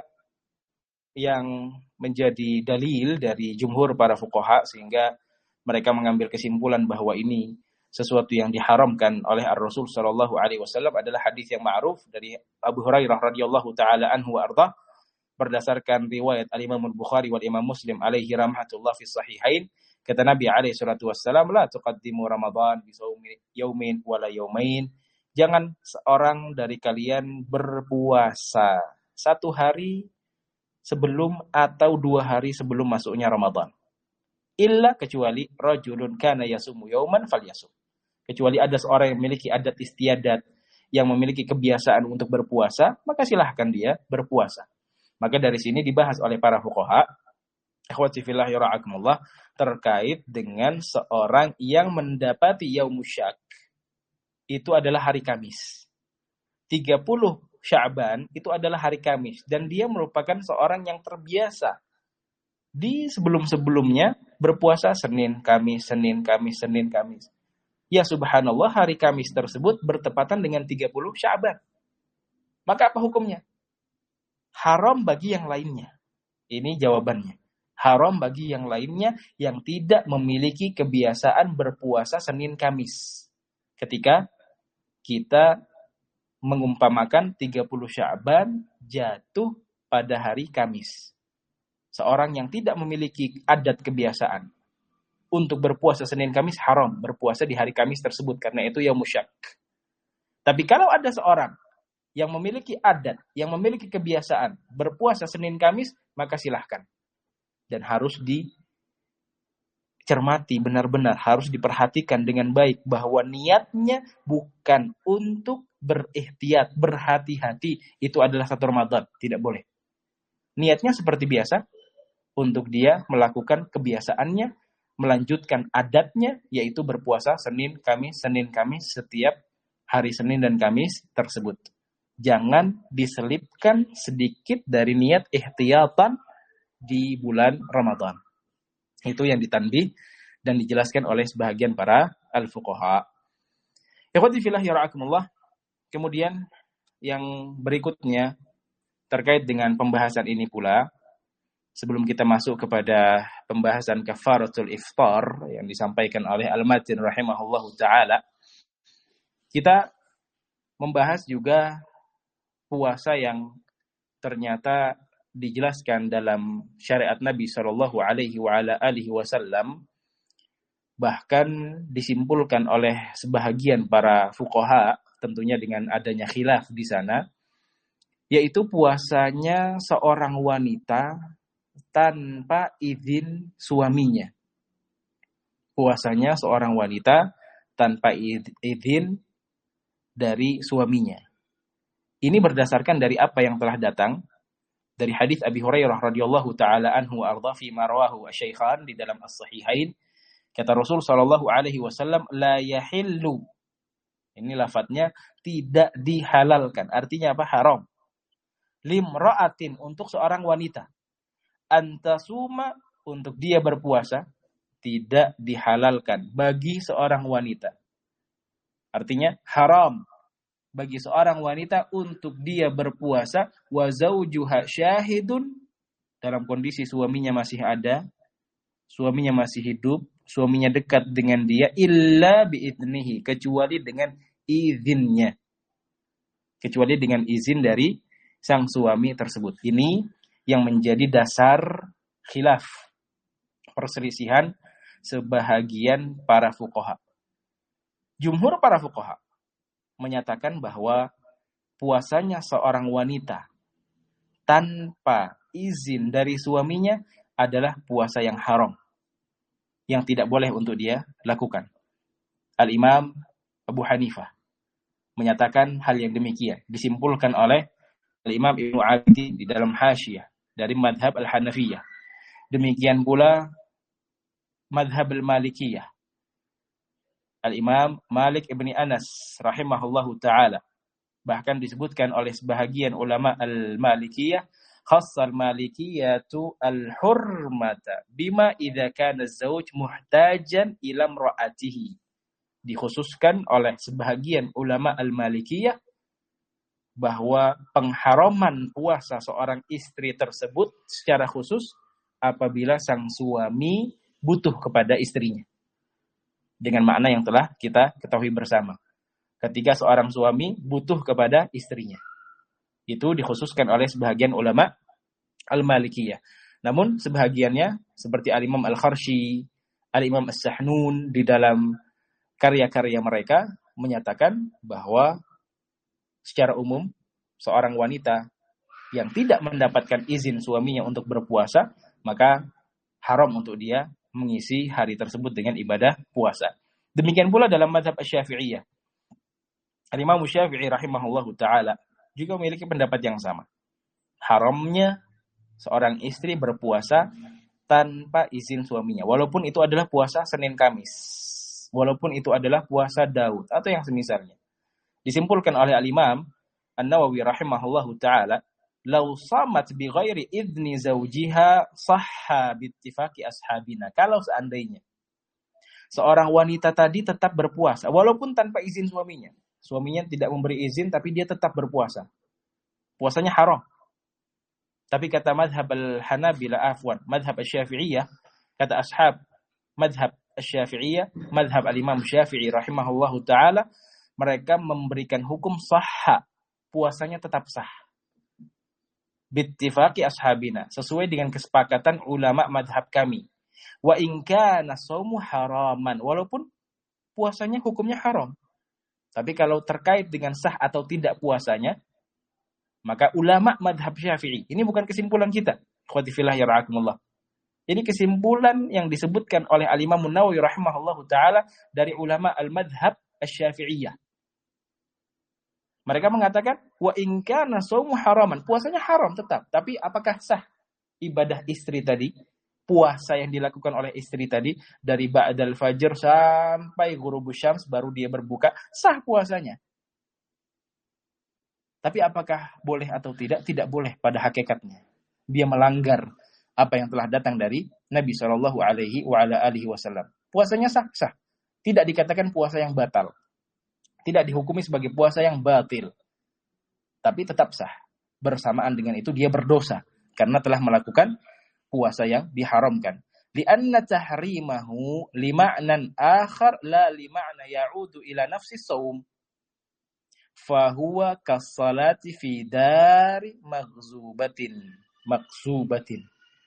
S1: yang menjadi dalil dari jumhur para fuqaha sehingga mereka mengambil kesimpulan bahwa ini sesuatu yang diharamkan oleh Ar-Rasul sallallahu alaihi wasallam adalah hadis yang ma'ruf dari Abu Hurairah radhiyallahu taala anhu wa ardhah, berdasarkan riwayat Al-Imam Al-Bukhari wal Imam Muslim alaihi rahmatullah fi sahihain, kata Nabi alaihi salatu wassalam, la tuqaddimu Ramadan bi shaumi yaumin wala yaumain, jangan seorang dari kalian berpuasa satu hari sebelum atau dua hari sebelum masuknya Ramadan. Illa, kecuali rajulun kana yasumu yauman falyasum. Kecuali ada seorang yang memiliki adat istiadat, yang memiliki kebiasaan untuk berpuasa, maka silahkan dia berpuasa. Maka dari sini dibahas oleh para fuqaha, ikhwati fillah ya ra'akumullah, terkait dengan seorang yang mendapati yaumus syak. Itu adalah hari Kamis. tiga puluh Sya'ban itu adalah hari Kamis, dan dia merupakan seorang yang terbiasa di sebelum-sebelumnya berpuasa Senin, Kamis, Senin, Kamis, Senin, Kamis. Ya subhanallah, hari Kamis tersebut bertepatan dengan tiga puluh Sya'ban. Maka apa hukumnya? Haram bagi yang lainnya. Ini jawabannya. Haram bagi yang lainnya yang tidak memiliki kebiasaan berpuasa Senin, Kamis. Ketika kita mengumpamakan tiga puluh Sya'ban jatuh pada hari Kamis. Seorang yang tidak memiliki adat kebiasaan untuk berpuasa Senin Kamis haram berpuasa di hari Kamis tersebut, karena itu yaumus syak. Tapi kalau ada seorang yang memiliki adat, yang memiliki kebiasaan berpuasa Senin Kamis, maka silahkan. Dan harus dicermati benar-benar, harus diperhatikan dengan baik bahwa niatnya bukan untuk berihtiyat, berhati-hati, itu adalah satu Ramadan, tidak boleh. Niatnya seperti biasa, untuk dia melakukan kebiasaannya, melanjutkan adatnya, yaitu berpuasa Senin, Kamis, Senin, Kamis, setiap hari Senin dan Kamis tersebut. Jangan diselipkan sedikit dari niat ihtiyatan di bulan Ramadan. Itu yang ditanbih dan dijelaskan oleh sebahagian para al-fuqaha. Ikhwati fillah ya ra'akumullah. Kemudian yang berikutnya terkait dengan pembahasan ini pula, sebelum kita masuk kepada pembahasan kafaratul iftar yang disampaikan oleh Al-Matin rahimahullahu ta'ala, kita membahas juga puasa yang ternyata dijelaskan dalam syariat Nabi sallallahu alaihi wa ala alihi wasallam, bahkan disimpulkan oleh sebahagian para fuqaha, tentunya dengan adanya khilaf di sana, yaitu puasanya seorang wanita tanpa izin suaminya. Puasanya seorang wanita tanpa izin dari suaminya. Ini berdasarkan dari apa yang telah datang dari hadis Abi Hurairah radhiyallahu taala anhu ardha fi ma rawahu asy-syaikhan di dalam as-sahihain. Kata Rasul sallallahu alaihi wasallam, la yahillu. Ini lafadznya tidak dihalalkan. Artinya apa? Haram. Limra'atin, untuk seorang wanita. Antasuma, untuk dia berpuasa, tidak dihalalkan bagi seorang wanita. Artinya haram bagi seorang wanita untuk dia berpuasa, wa zaujuha syahidun, dalam kondisi suaminya masih ada, suaminya masih hidup, suaminya dekat dengan dia, illa bi'idnihi, kecuali dengan izinnya, kecuali dengan izin dari sang suami tersebut. Ini yang menjadi dasar khilaf, perselisihan sebahagian para fuqaha. Jumhur para fuqaha menyatakan bahwa puasanya seorang wanita tanpa izin dari suaminya adalah puasa yang haram, yang tidak boleh untuk dia lakukan. Al-Imam Abu Hanifah menyatakan hal yang demikian, disimpulkan oleh Al-Imam Ibnu Abidin di dalam Hasyiyah dari madhab Al-Hanafiyah. Demikian pula madhab Al-Malikiyah. Al-Imam Malik ibni Anas rahimahullahu ta'ala bahkan disebutkan oleh sebahagian ulama Al-Malikiyah, khassal Malikiyatu al-hurmata bima idza kana az-zawj muhtajan ila imra'atihi. Dikhususkan oleh sebahagian ulama Al-Malikiyah bahwa pengharaman puasa seorang istri tersebut secara khusus apabila sang suami butuh kepada istrinya. Dengan makna yang telah kita ketahui bersama. Ketika seorang suami butuh kepada istrinya. Itu dikhususkan oleh sebahagian ulama Al-Malikiyah. Namun sebahagiannya seperti Al-Imam Al-Kharshi, Al-Imam As-Sahnun di dalam karya-karya mereka menyatakan bahwa secara umum seorang wanita yang tidak mendapatkan izin suaminya untuk berpuasa, maka haram untuk dia mengisi hari tersebut dengan ibadah puasa. Demikian pula dalam mazhab Asy-Syafi'iyah. Al-Imam Syafi'i rahimahullahu ta'ala juga memiliki pendapat yang sama. Haramnya seorang istri berpuasa tanpa izin suaminya. Walaupun itu adalah puasa Senin Kamis. Walaupun itu adalah puasa Daud atau yang semisalnya. Disimpulkan oleh Al-Imam An-Nawawi rahimahullahu ta'ala, "Lau samat bi ghairi idzni zawjiha sahha bi ittifaqi ashabina." Kalau seandainya seorang wanita tadi tetap berpuasa walaupun tanpa izin suaminya. Suaminya tidak memberi izin tapi dia tetap berpuasa. Puasanya haram. Tapi kata madhab al-Hanabila afwan, madhab Asy-Syafi'iyah, kata ashab madhab Asy-Syafi'iyah, madhab al-Imam Syafi'i rahimahullahu ta'ala, mereka memberikan hukum sahha. Puasanya tetap sah. Bittifaqi ashabina, sesuai dengan kesepakatan ulama madhab kami. Wa in kana shaumu haraman, walaupun puasanya hukumnya haram. Tapi kalau terkait dengan sah atau tidak puasanya, maka ulama madhab Syafi'i, ini bukan kesimpulan kita, ikhwati fillah yarhakumullah. Ini kesimpulan yang disebutkan oleh Al-Imam An-Nawawi rahimahullahu ta'ala dari ulama al-madhab Asy-Syafi'iyah. Mereka mengatakan, wa in kana shaumu haraman, puasanya haram tetap, tapi apakah sah ibadah istri tadi? Puasa yang dilakukan oleh istri tadi dari ba'dal fajr sampai ghurubus syams baru dia berbuka, sah puasanya. Tapi apakah boleh atau tidak? Tidak boleh pada hakikatnya. Dia melanggar apa yang telah datang dari Nabi shallallahu alaihi wasallam. Puasanya sah, sah. Tidak dikatakan puasa yang batal. Tidak dihukumi sebagai puasa yang batil. Tapi tetap sah. Bersamaan dengan itu dia berdosa karena telah melakukan puasa yang diharamkan. Li'anna tahrimahu lima'nan akhar la lima'na ya'udu ila nafsi shaum. Fahuwa kassalati fi dari maghzubatin. Maghzubatin.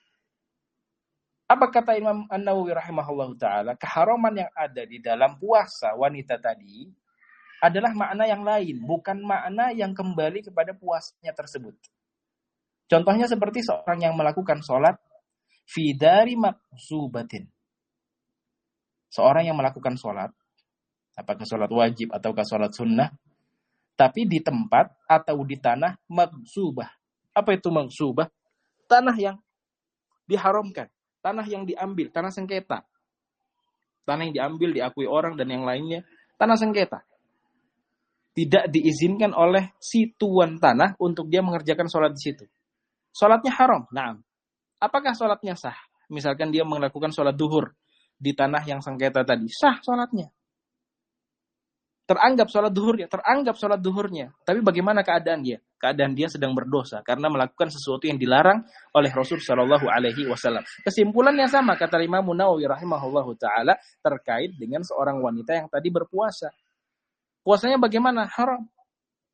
S1: Apa kata Imam An-Nawawi rahimahullahu ta'ala? Keharaman yang ada di dalam puasa wanita tadi adalah makna yang lain, bukan makna yang kembali kepada puasanya tersebut. Contohnya seperti seorang yang melakukan sholat fi dari maghzubatin. Seorang yang melakukan sholat, apakah sholat wajib ataukah sholat sunnah, tapi di tempat atau di tanah maghzubah. Apa itu maghzubah? Tanah yang diharamkan, tanah yang diambil, tanah sengketa. Tanah yang diambil, diakui orang dan yang lainnya, tanah sengketa. Tidak diizinkan oleh si tuan tanah untuk dia mengerjakan sholat di situ. Sholatnya haram. Nah, apakah sholatnya sah? Misalkan dia melakukan sholat duhur di tanah yang sengketa tadi. Sah sholatnya. Teranggap sholat duhurnya. Teranggap sholat duhurnya. Tapi bagaimana keadaan dia? Keadaan dia sedang berdosa. Karena melakukan sesuatu yang dilarang oleh Rasul Shallallahu Alaihi Wasallam. Kesimpulannya sama, kata Imam Nawawi rahimahullahu ta'ala, terkait dengan seorang wanita yang tadi berpuasa. Puasanya bagaimana? Haram.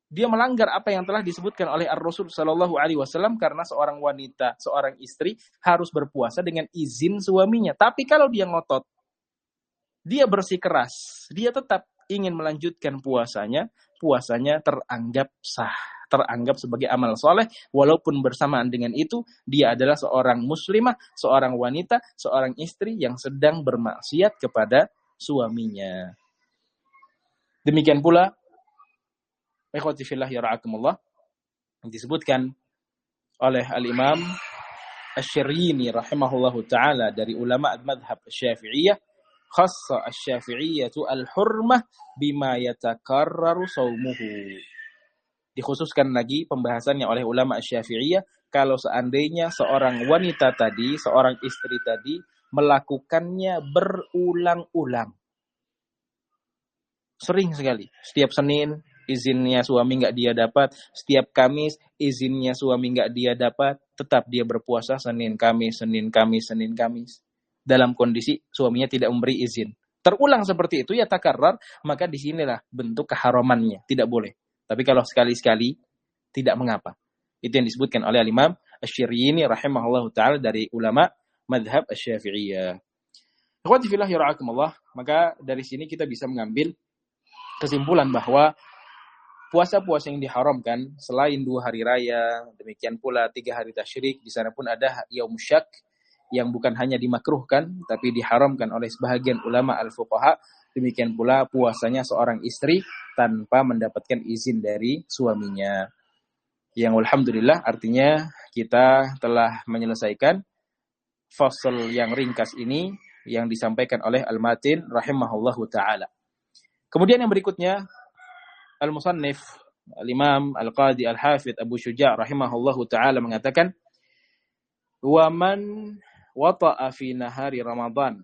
S1: dia melanggar apa yang telah disebutkan oleh Ar-Rasul Shallallahu Alaihi Wasallam, karena seorang wanita, seorang istri harus berpuasa dengan izin suaminya. Tapi kalau dia ngotot, dia bersikeras, dia tetap ingin melanjutkan puasanya, puasanya teranggap sah, teranggap sebagai amal soleh, walaupun bersamaan dengan itu dia adalah seorang muslimah, seorang wanita, seorang istri yang sedang bermaksiat kepada suaminya. Demikian pula, ikhwati fillah yara'akumullah, disebutkan oleh al-Imam Asy-Syirini rahimahullahu taala dari ulama madhab Syafi'iyah, khassa asy-Syafi'iyyatu al-hurmah bima yatakarraru shaumuhu. Dikhususkan lagi pembahasannya oleh ulama Syafi'iyah, kalau seandainya seorang wanita tadi, seorang istri tadi melakukannya berulang-ulang. Sering sekali. Setiap Senin izinnya suami nggak dia dapat, setiap Kamis izinnya suami nggak dia dapat, tetap dia berpuasa Senin Kamis, Senin Kamis, Senin Kamis. Dalam kondisi suaminya tidak memberi izin. Terulang seperti itu ya takarrar, maka disinilah bentuk keharamannya, tidak boleh. Tapi kalau sekali-sekali, tidak mengapa. Itu yang disebutkan oleh Imam Asy-Syirini rahimahullahu taala dari ulama madhab Asy-Syafi'iyah. Ikhwati fillah yara'akumullah, maka dari sini kita bisa mengambil kesimpulan bahwa puasa-puasa yang diharamkan selain dua hari raya, demikian pula tiga hari tasyrik, di sana pun ada yaum syak yang bukan hanya dimakruhkan tapi diharamkan oleh sebahagian ulama al-fuqaha. Demikian pula puasanya seorang istri tanpa mendapatkan izin dari suaminya. Yang alhamdulillah artinya kita telah menyelesaikan fasal yang ringkas ini yang disampaikan oleh Al-Matin rahimahullahu taala. Kemudian yang berikutnya, Al-Musannif, Al-Imam Al-Qadi Al-Hafidh Abu Syuja' rahimahullahu ta'ala mengatakan, wa man wata'a fi nahari Ramadan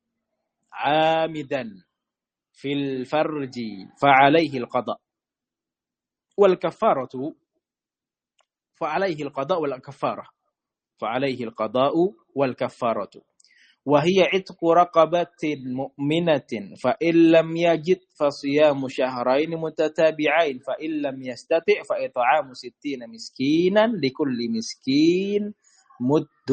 S1: amidan fil farji fa'alaihi al-qada' wal kafaratu fa'alaihi al-qada' wal kafarah fa'alaihi al-qada'u wal kafaratu وهي عتق رقبة مؤمنة فإن لم يجد فصيام شهرين متتابعين فإن لم يستطع فإطعام ستين مسكينا لكل مسكين مد.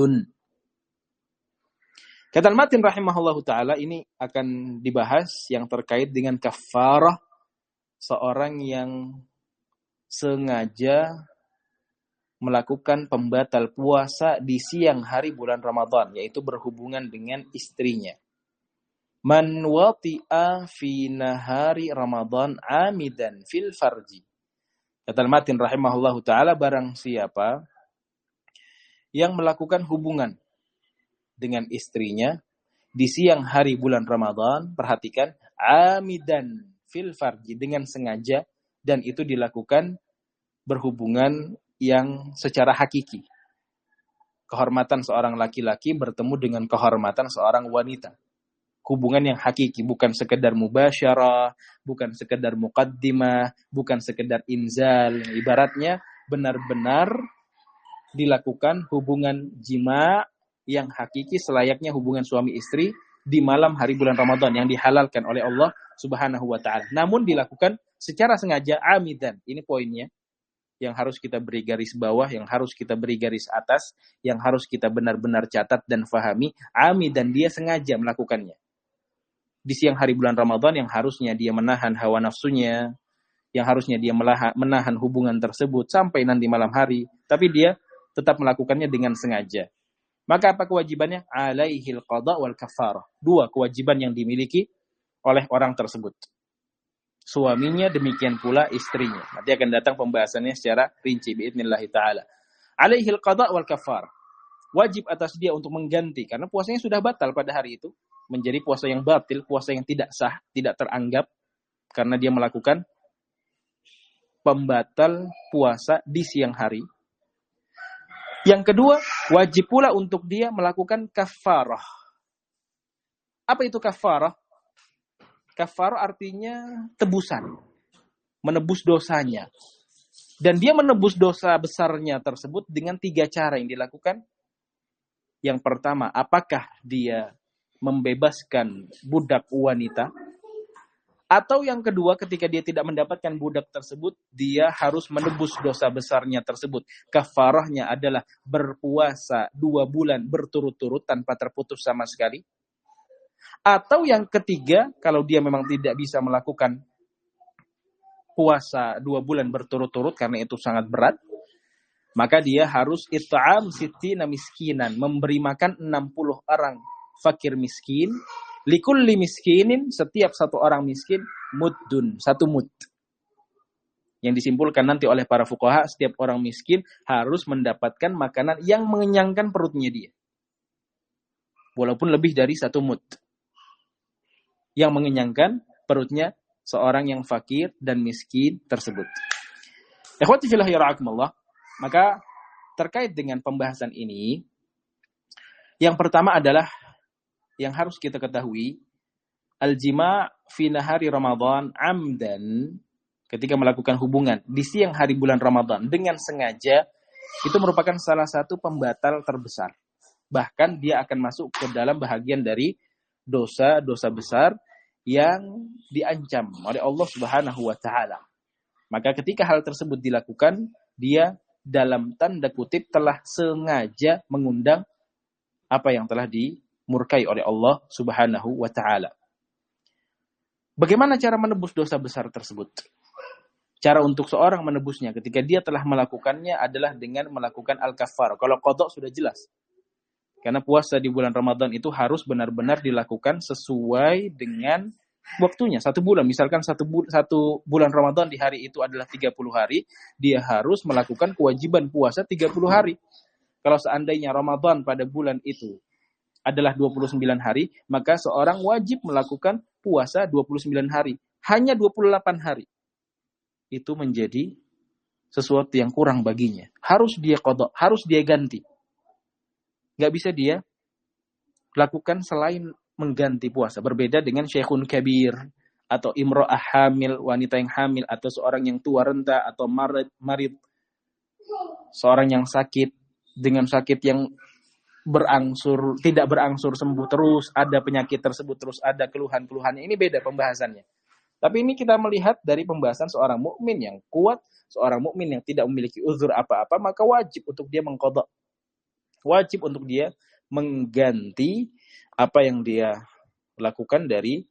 S1: Kata Al-Matin rahimahullahu taala, ini akan dibahas yang terkait dengan kafarah seorang yang sengaja melakukan pembatal puasa di siang hari bulan Ramadan, yaitu berhubungan dengan istrinya. Man wati'a fi nahari Ramadan amidan fil farji. Kata Al-Matin rahimahullahu taala, barang siapa yang melakukan hubungan dengan istrinya di siang hari bulan Ramadan, perhatikan, amidan fil farji, dengan sengaja, dan itu dilakukan berhubungan yang secara hakiki. Kehormatan seorang laki-laki bertemu dengan kehormatan seorang wanita. Hubungan yang hakiki, bukan sekedar mubasyarah, bukan sekedar muqaddimah, bukan sekedar inzal. Ibaratnya benar-benar dilakukan hubungan jima yang hakiki selayaknya hubungan suami istri di malam hari bulan Ramadan yang dihalalkan oleh Allah Subhanahu wa taala. Namun dilakukan secara sengaja, amidan. Ini poinnya yang harus kita beri garis bawah, yang harus kita beri garis atas, yang harus kita benar-benar catat dan fahami. Ami dan dia sengaja melakukannya di siang hari bulan Ramadan, yang harusnya dia menahan hawa nafsunya, yang harusnya dia menahan hubungan tersebut sampai nanti malam hari, tapi dia tetap melakukannya dengan sengaja. Maka apa kewajibannya? Alaihil qada wal kafarah. Dua kewajiban yang dimiliki oleh orang tersebut. Suaminya, demikian pula istrinya. Nanti akan datang pembahasannya secara rinci biidznillah taala. Alaihil qada wal kafar. Wajib atas dia untuk mengganti, karena puasanya sudah batal pada hari itu, menjadi puasa yang batil, puasa yang tidak sah, tidak teranggap, karena dia melakukan pembatal puasa di siang hari. Yang kedua, wajib pula untuk dia melakukan kafarah. Apa itu kafarah? Kafarah artinya tebusan, menebus dosanya. Dan dia menebus dosa besarnya tersebut dengan tiga cara yang dilakukan. Yang pertama, apakah dia membebaskan budak wanita? Atau yang kedua, ketika dia tidak mendapatkan budak tersebut, dia harus menebus dosa besarnya tersebut. Kafarahnya adalah berpuasa dua bulan berturut-turut tanpa terputus sama sekali. Atau yang ketiga, kalau dia memang tidak bisa melakukan puasa dua bulan berturut-turut karena itu sangat berat, maka dia harus it'am sittina miskinan, memberi makan enam puluh orang fakir miskin. Likulli miskinin, setiap satu orang miskin, muddun, satu mud. Yang disimpulkan nanti oleh para fuqaha, setiap orang miskin harus mendapatkan makanan yang mengenyangkan perutnya dia. Walaupun lebih dari satu mud. Yang mengenyangkan perutnya seorang yang fakir dan miskin tersebut. Ikhwati fillah yara'akumullah. Maka terkait dengan pembahasan ini, yang pertama adalah yang harus kita ketahui, al-jima' fi nahari Ramadan amdan, ketika melakukan hubungan di siang hari bulan Ramadan dengan sengaja, itu merupakan salah satu pembatal terbesar. Bahkan dia akan masuk ke dalam bahagian dari dosa-dosa besar yang diancam oleh Allah Subhanahu wa taala. Maka ketika hal tersebut dilakukan, dia dalam tanda kutip telah sengaja mengundang apa yang telah di murkai oleh Allah Subhanahu wa taala. Bagaimana cara menebus dosa besar tersebut? Cara untuk seorang menebusnya ketika dia telah melakukannya adalah dengan melakukan al-kafar. Kalau qada sudah jelas. Karena puasa di bulan Ramadan itu harus benar-benar dilakukan sesuai dengan waktunya. Satu bulan, misalkan satu, bu- satu bulan Ramadan di hari itu adalah tiga puluh hari, dia harus melakukan kewajiban puasa tiga puluh hari. Kalau seandainya Ramadan pada bulan itu adalah dua puluh sembilan hari, maka seorang wajib melakukan puasa dua puluh sembilan hari. Hanya dua puluh delapan hari. Itu menjadi sesuatu yang kurang baginya. Harus dia qada, harus dia ganti. Nggak bisa dia lakukan selain mengganti puasa. Berbeda dengan syekhun kabir, atau imro'ah hamil, wanita yang hamil, atau seorang yang tua renta, atau marid, marid, seorang yang sakit, dengan sakit yang berangsur, tidak berangsur sembuh terus, ada penyakit tersebut terus, ada keluhan-keluhannya. Ini beda pembahasannya. Tapi ini kita melihat dari pembahasan seorang mukmin yang kuat, seorang mukmin yang tidak memiliki uzur apa-apa, maka wajib untuk dia mengqadha. Wajib untuk dia mengganti apa yang dia lakukan dari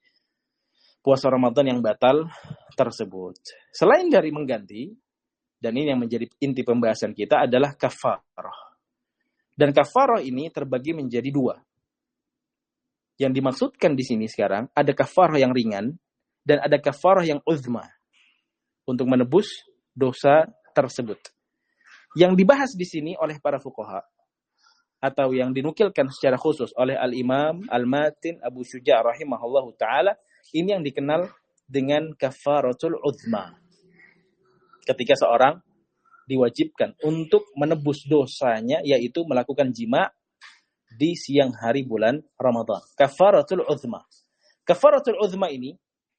S1: puasa Ramadan yang batal tersebut. Selain dari mengganti, dan ini yang menjadi inti pembahasan kita adalah kafarah. Dan kafarah ini terbagi menjadi dua. Yang dimaksudkan di sini sekarang, ada kafarah yang ringan, dan ada kafarah yang uzma. Untuk menebus dosa tersebut. Yang dibahas di sini oleh para fuqaha, atau yang dinukilkan secara khusus oleh Al-Imam Al-Matin Abu Syuja' rahimahullahu ta'ala, ini yang dikenal dengan kafaratul uzma. Ketika seorang diwajibkan untuk menebus dosanya, yaitu melakukan jima' di siang hari bulan Ramadan. Kafaratul uzma. Kafaratul uzma ini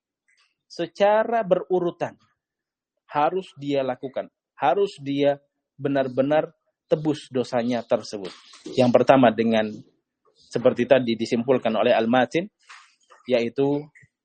S1: secara berurutan harus dia lakukan. Harus dia benar-benar tebus dosanya tersebut. Yang pertama dengan seperti tadi disimpulkan oleh Al-Matin, yaitu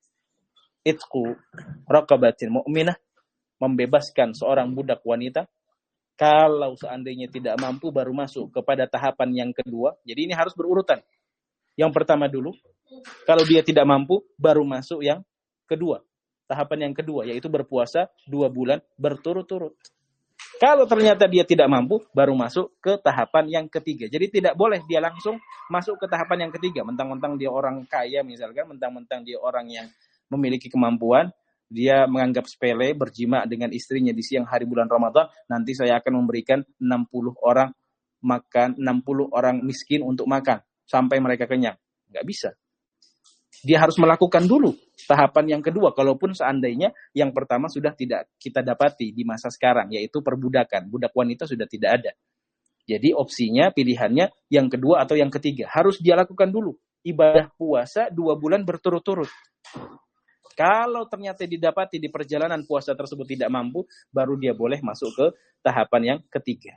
S1: itqu raqabatin mu'minah, membebaskan seorang budak wanita. Kalau seandainya tidak mampu baru masuk kepada tahapan yang kedua. Jadi ini harus berurutan. Yang pertama dulu, kalau dia tidak mampu baru masuk yang kedua. Tahapan yang kedua yaitu berpuasa dua bulan berturut-turut. Kalau ternyata dia tidak mampu baru masuk ke tahapan yang ketiga. Jadi tidak boleh dia langsung masuk ke tahapan yang ketiga. Mentang-mentang dia orang kaya misalkan, mentang-mentang dia orang yang memiliki kemampuan, dia menganggap sepele berjima dengan istrinya di siang hari bulan Ramadan, nanti saya akan memberikan enam puluh orang makan, enam puluh orang miskin untuk makan sampai mereka kenyang. Nggak bisa. Dia harus melakukan dulu tahapan yang kedua, kalaupun seandainya yang pertama sudah tidak kita dapati di masa sekarang, yaitu perbudakan. Budak wanita sudah tidak ada. Jadi opsinya, pilihannya yang kedua atau yang ketiga. Harus dia lakukan dulu ibadah puasa dua bulan berturut-turut. Kalau ternyata didapati di perjalanan puasa tersebut tidak mampu, baru dia boleh masuk ke tahapan yang ketiga.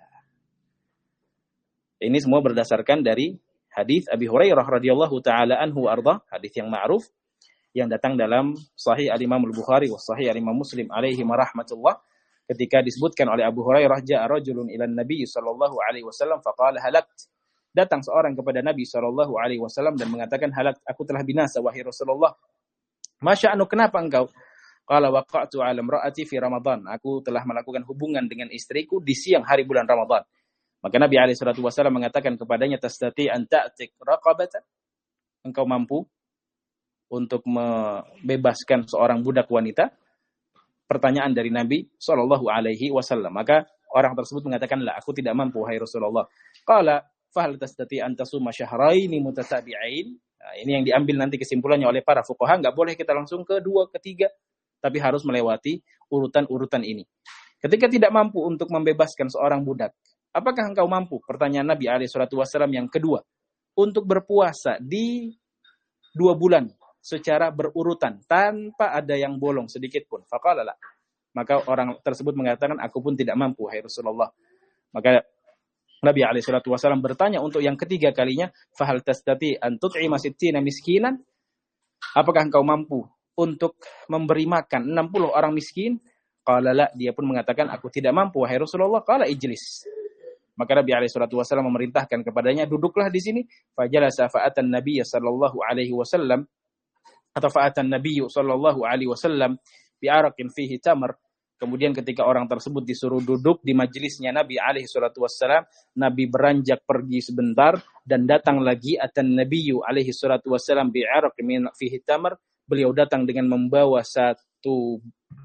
S1: Ini semua berdasarkan dari hadis Abi Hurairah radhiyallahu taala anhu arda, hadis yang ma'ruf, yang datang dalam Sahih Al-Imam Al-Bukhari wa Sahih Al-Imam Muslim alaihi rahmatullah, ketika disebutkan oleh Abu Hurairah, ja'a rajulun ila Nabi sallallahu alaihi wasallam faqala halakt. Datang seorang kepada Nabi sallallahu alaihi wasallam dan mengatakan, halakt, aku telah binasa wahai Rasulullah. Masya'anu, kenapa engkau? Qala waqa'tu 'ala imra'ati fi Ramadan. Aku telah melakukan hubungan dengan istriku di siang hari bulan Ramadan. Maka Nabi alaihi salatu wasallam mengatakan kepadanya, tastati an ta'tik raqabatan? Engkau mampu untuk membebaskan seorang budak wanita? Pertanyaan dari Nabi sallallahu alaihi wasallam. Maka orang tersebut mengatakan, la, aku tidak mampu wahai Rasulullah. Qala fahal tastati an tasuma syahraini mutatabi'ain? Nah, ini yang diambil nanti kesimpulannya oleh para fuqaha, enggak boleh kita langsung ke dua, ketiga, tapi harus melewati urutan-urutan ini. Ketika tidak mampu untuk membebaskan seorang budak, apakah engkau mampu? Pertanyaan Nabi alaihi salatu wasallam yang kedua, untuk berpuasa di dua bulan secara berurutan tanpa ada yang bolong sedikit pun. Faqala la. Maka orang tersebut mengatakan, aku pun tidak mampu wahai Rasulullah. Maka Nabi alaihi salatu wasallam bertanya untuk yang ketiga kalinya, fahal tastati an tut'ima sittina miskinan? Apakah engkau mampu untuk memberi makan enam puluh orang miskin? Qala la. Dia pun mengatakan, aku tidak mampu wahai Rasulullah. Qala ijlis. Maka Nabi alaihi salatu wasallam memerintahkan kepadanya, duduklah di sini. Fajalasa fa'atan Nabi sallallahu alaihi wasallam atau fa'atan Nabi sallallahu alaihi wasallam bi'araqin fihi tamar. Kemudian ketika orang tersebut disuruh duduk di majelisnya Nabi alaihi salatu wassalam, Nabi beranjak pergi sebentar dan datang lagi atan Nabiyyu alaihi salatu wassalam bi'araqin fihi tamar. Beliau datang dengan membawa satu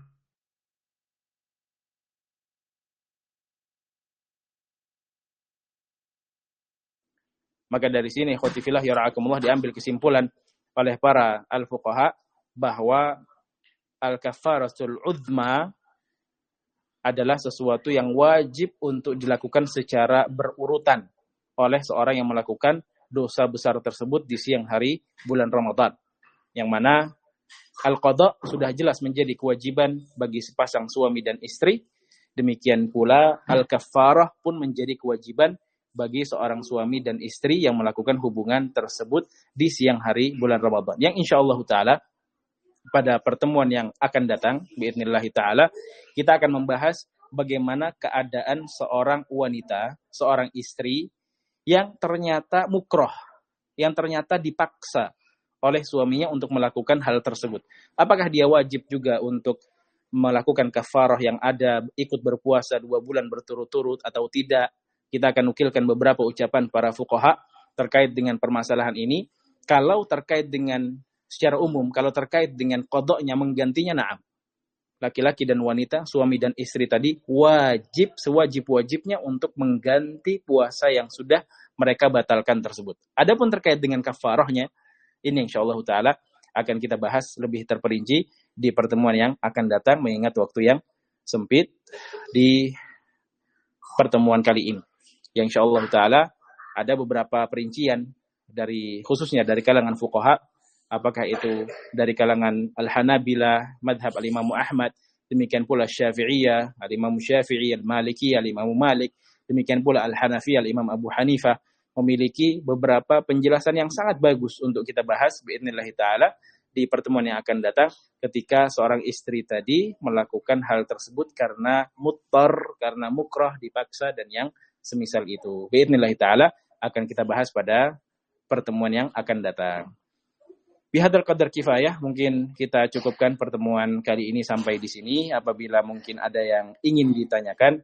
S1: Maka dari sini khotifillah yara'akumullah diambil kesimpulan oleh para al-fuqaha bahwa al-kafaratul uzma adalah sesuatu yang wajib untuk dilakukan secara berurutan oleh seorang yang melakukan dosa besar tersebut di siang hari bulan Ramadan. Yang mana al-qadha sudah jelas menjadi kewajiban bagi sepasang suami dan istri. Demikian pula al-kafarah pun menjadi kewajiban bagi seorang suami dan istri yang melakukan hubungan tersebut di siang hari bulan Ramadan. Yang insyaallah ta'ala pada pertemuan yang akan datang, biidznillah ta'ala, kita akan membahas bagaimana keadaan seorang wanita, seorang istri yang ternyata mukroh, yang ternyata dipaksa oleh suaminya untuk melakukan hal tersebut. Apakah dia wajib juga untuk melakukan kafarah yang ada, ikut berpuasa dua bulan berturut-turut atau tidak? Kita akan nukilkan beberapa ucapan para fuqaha terkait dengan permasalahan ini. Kalau terkait dengan secara umum, kalau terkait dengan qadoknya menggantinya, na'am. Laki-laki dan wanita, suami dan istri tadi wajib, sewajib-wajibnya untuk mengganti puasa yang sudah mereka batalkan tersebut. Adapun terkait dengan kafarahnya, ini insyaallah ta'ala akan kita bahas lebih terperinci di pertemuan yang akan datang, mengingat waktu yang sempit di pertemuan kali ini. Yang insyaallah ta'ala ada beberapa perincian dari khususnya dari kalangan fuqaha, apakah itu dari kalangan Al-Hanabilah, madhab Al-Imam Ahmad, demikian pula Syafi'iyah, Al-Imam Syafi'i, Al-Malikiyah, Al-Imam Malik, demikian pula Al-Hanafiyah, Al-Imam Abu Hanifah, memiliki beberapa penjelasan yang sangat bagus untuk kita bahas biidznillah ta'ala di pertemuan yang akan datang ketika seorang istri tadi melakukan hal tersebut karena muttar, karena mukrah, dipaksa dan yang semisal itu. Biidznillah ta'ala akan kita bahas pada pertemuan yang akan datang. Bihadzal qadar kifayah, mungkin kita cukupkan pertemuan kali ini sampai di sini. Apabila mungkin ada yang ingin ditanyakan,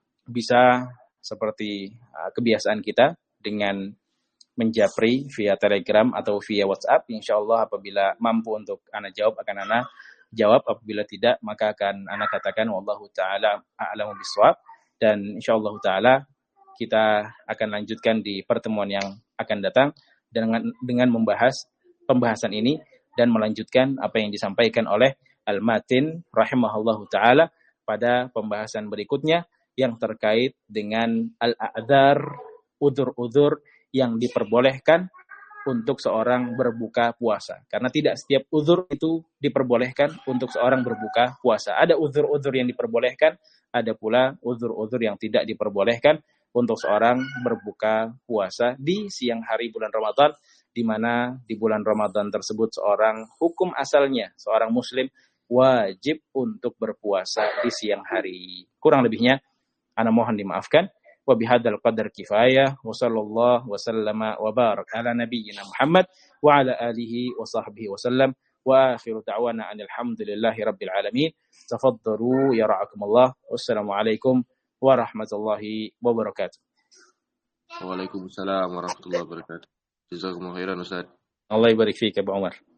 S1: bisa seperti uh, kebiasaan kita dengan menjapri via Telegram atau via WhatsApp. Insyaallah apabila mampu untuk ana jawab akan ana jawab, apabila tidak maka akan ana katakan wallahu taala a'lamu bissawab. Dan insyaallah taala kita akan lanjutkan di pertemuan yang akan datang dengan dengan membahas pembahasan ini dan melanjutkan apa yang disampaikan oleh Al-Matin rahimahullahu taala pada pembahasan berikutnya yang terkait dengan al-a'dzar, udzur-udzur yang diperbolehkan untuk seorang berbuka puasa. Karena tidak setiap udzur itu diperbolehkan untuk seorang berbuka puasa. Ada udzur-udzur yang diperbolehkan, ada pula udzur-udzur yang tidak diperbolehkan untuk seorang berbuka puasa di siang hari bulan Ramadan, di mana di bulan Ramadan tersebut seorang hukum asalnya, seorang muslim wajib untuk berpuasa di siang hari. Kurang lebihnya ana mohon dimaafkan. Wa bihadzal qadar kifayah wa sallallahu wa sallama wa barak ala nabiyyina Muhammad wa ala alihi wa sahbihi wa sallam wa akhiru da'wana alhamdulillahi rabbil alamin. Tafaddalu ya ra'akumullah. Wassalamualaikum warahmatullahi wabarakatuh.
S2: Waalaikumsalam warahmatullahi wabarakatuh. Jazakumullah khairan Ustaz.
S1: Allah barik fik Abu Umar.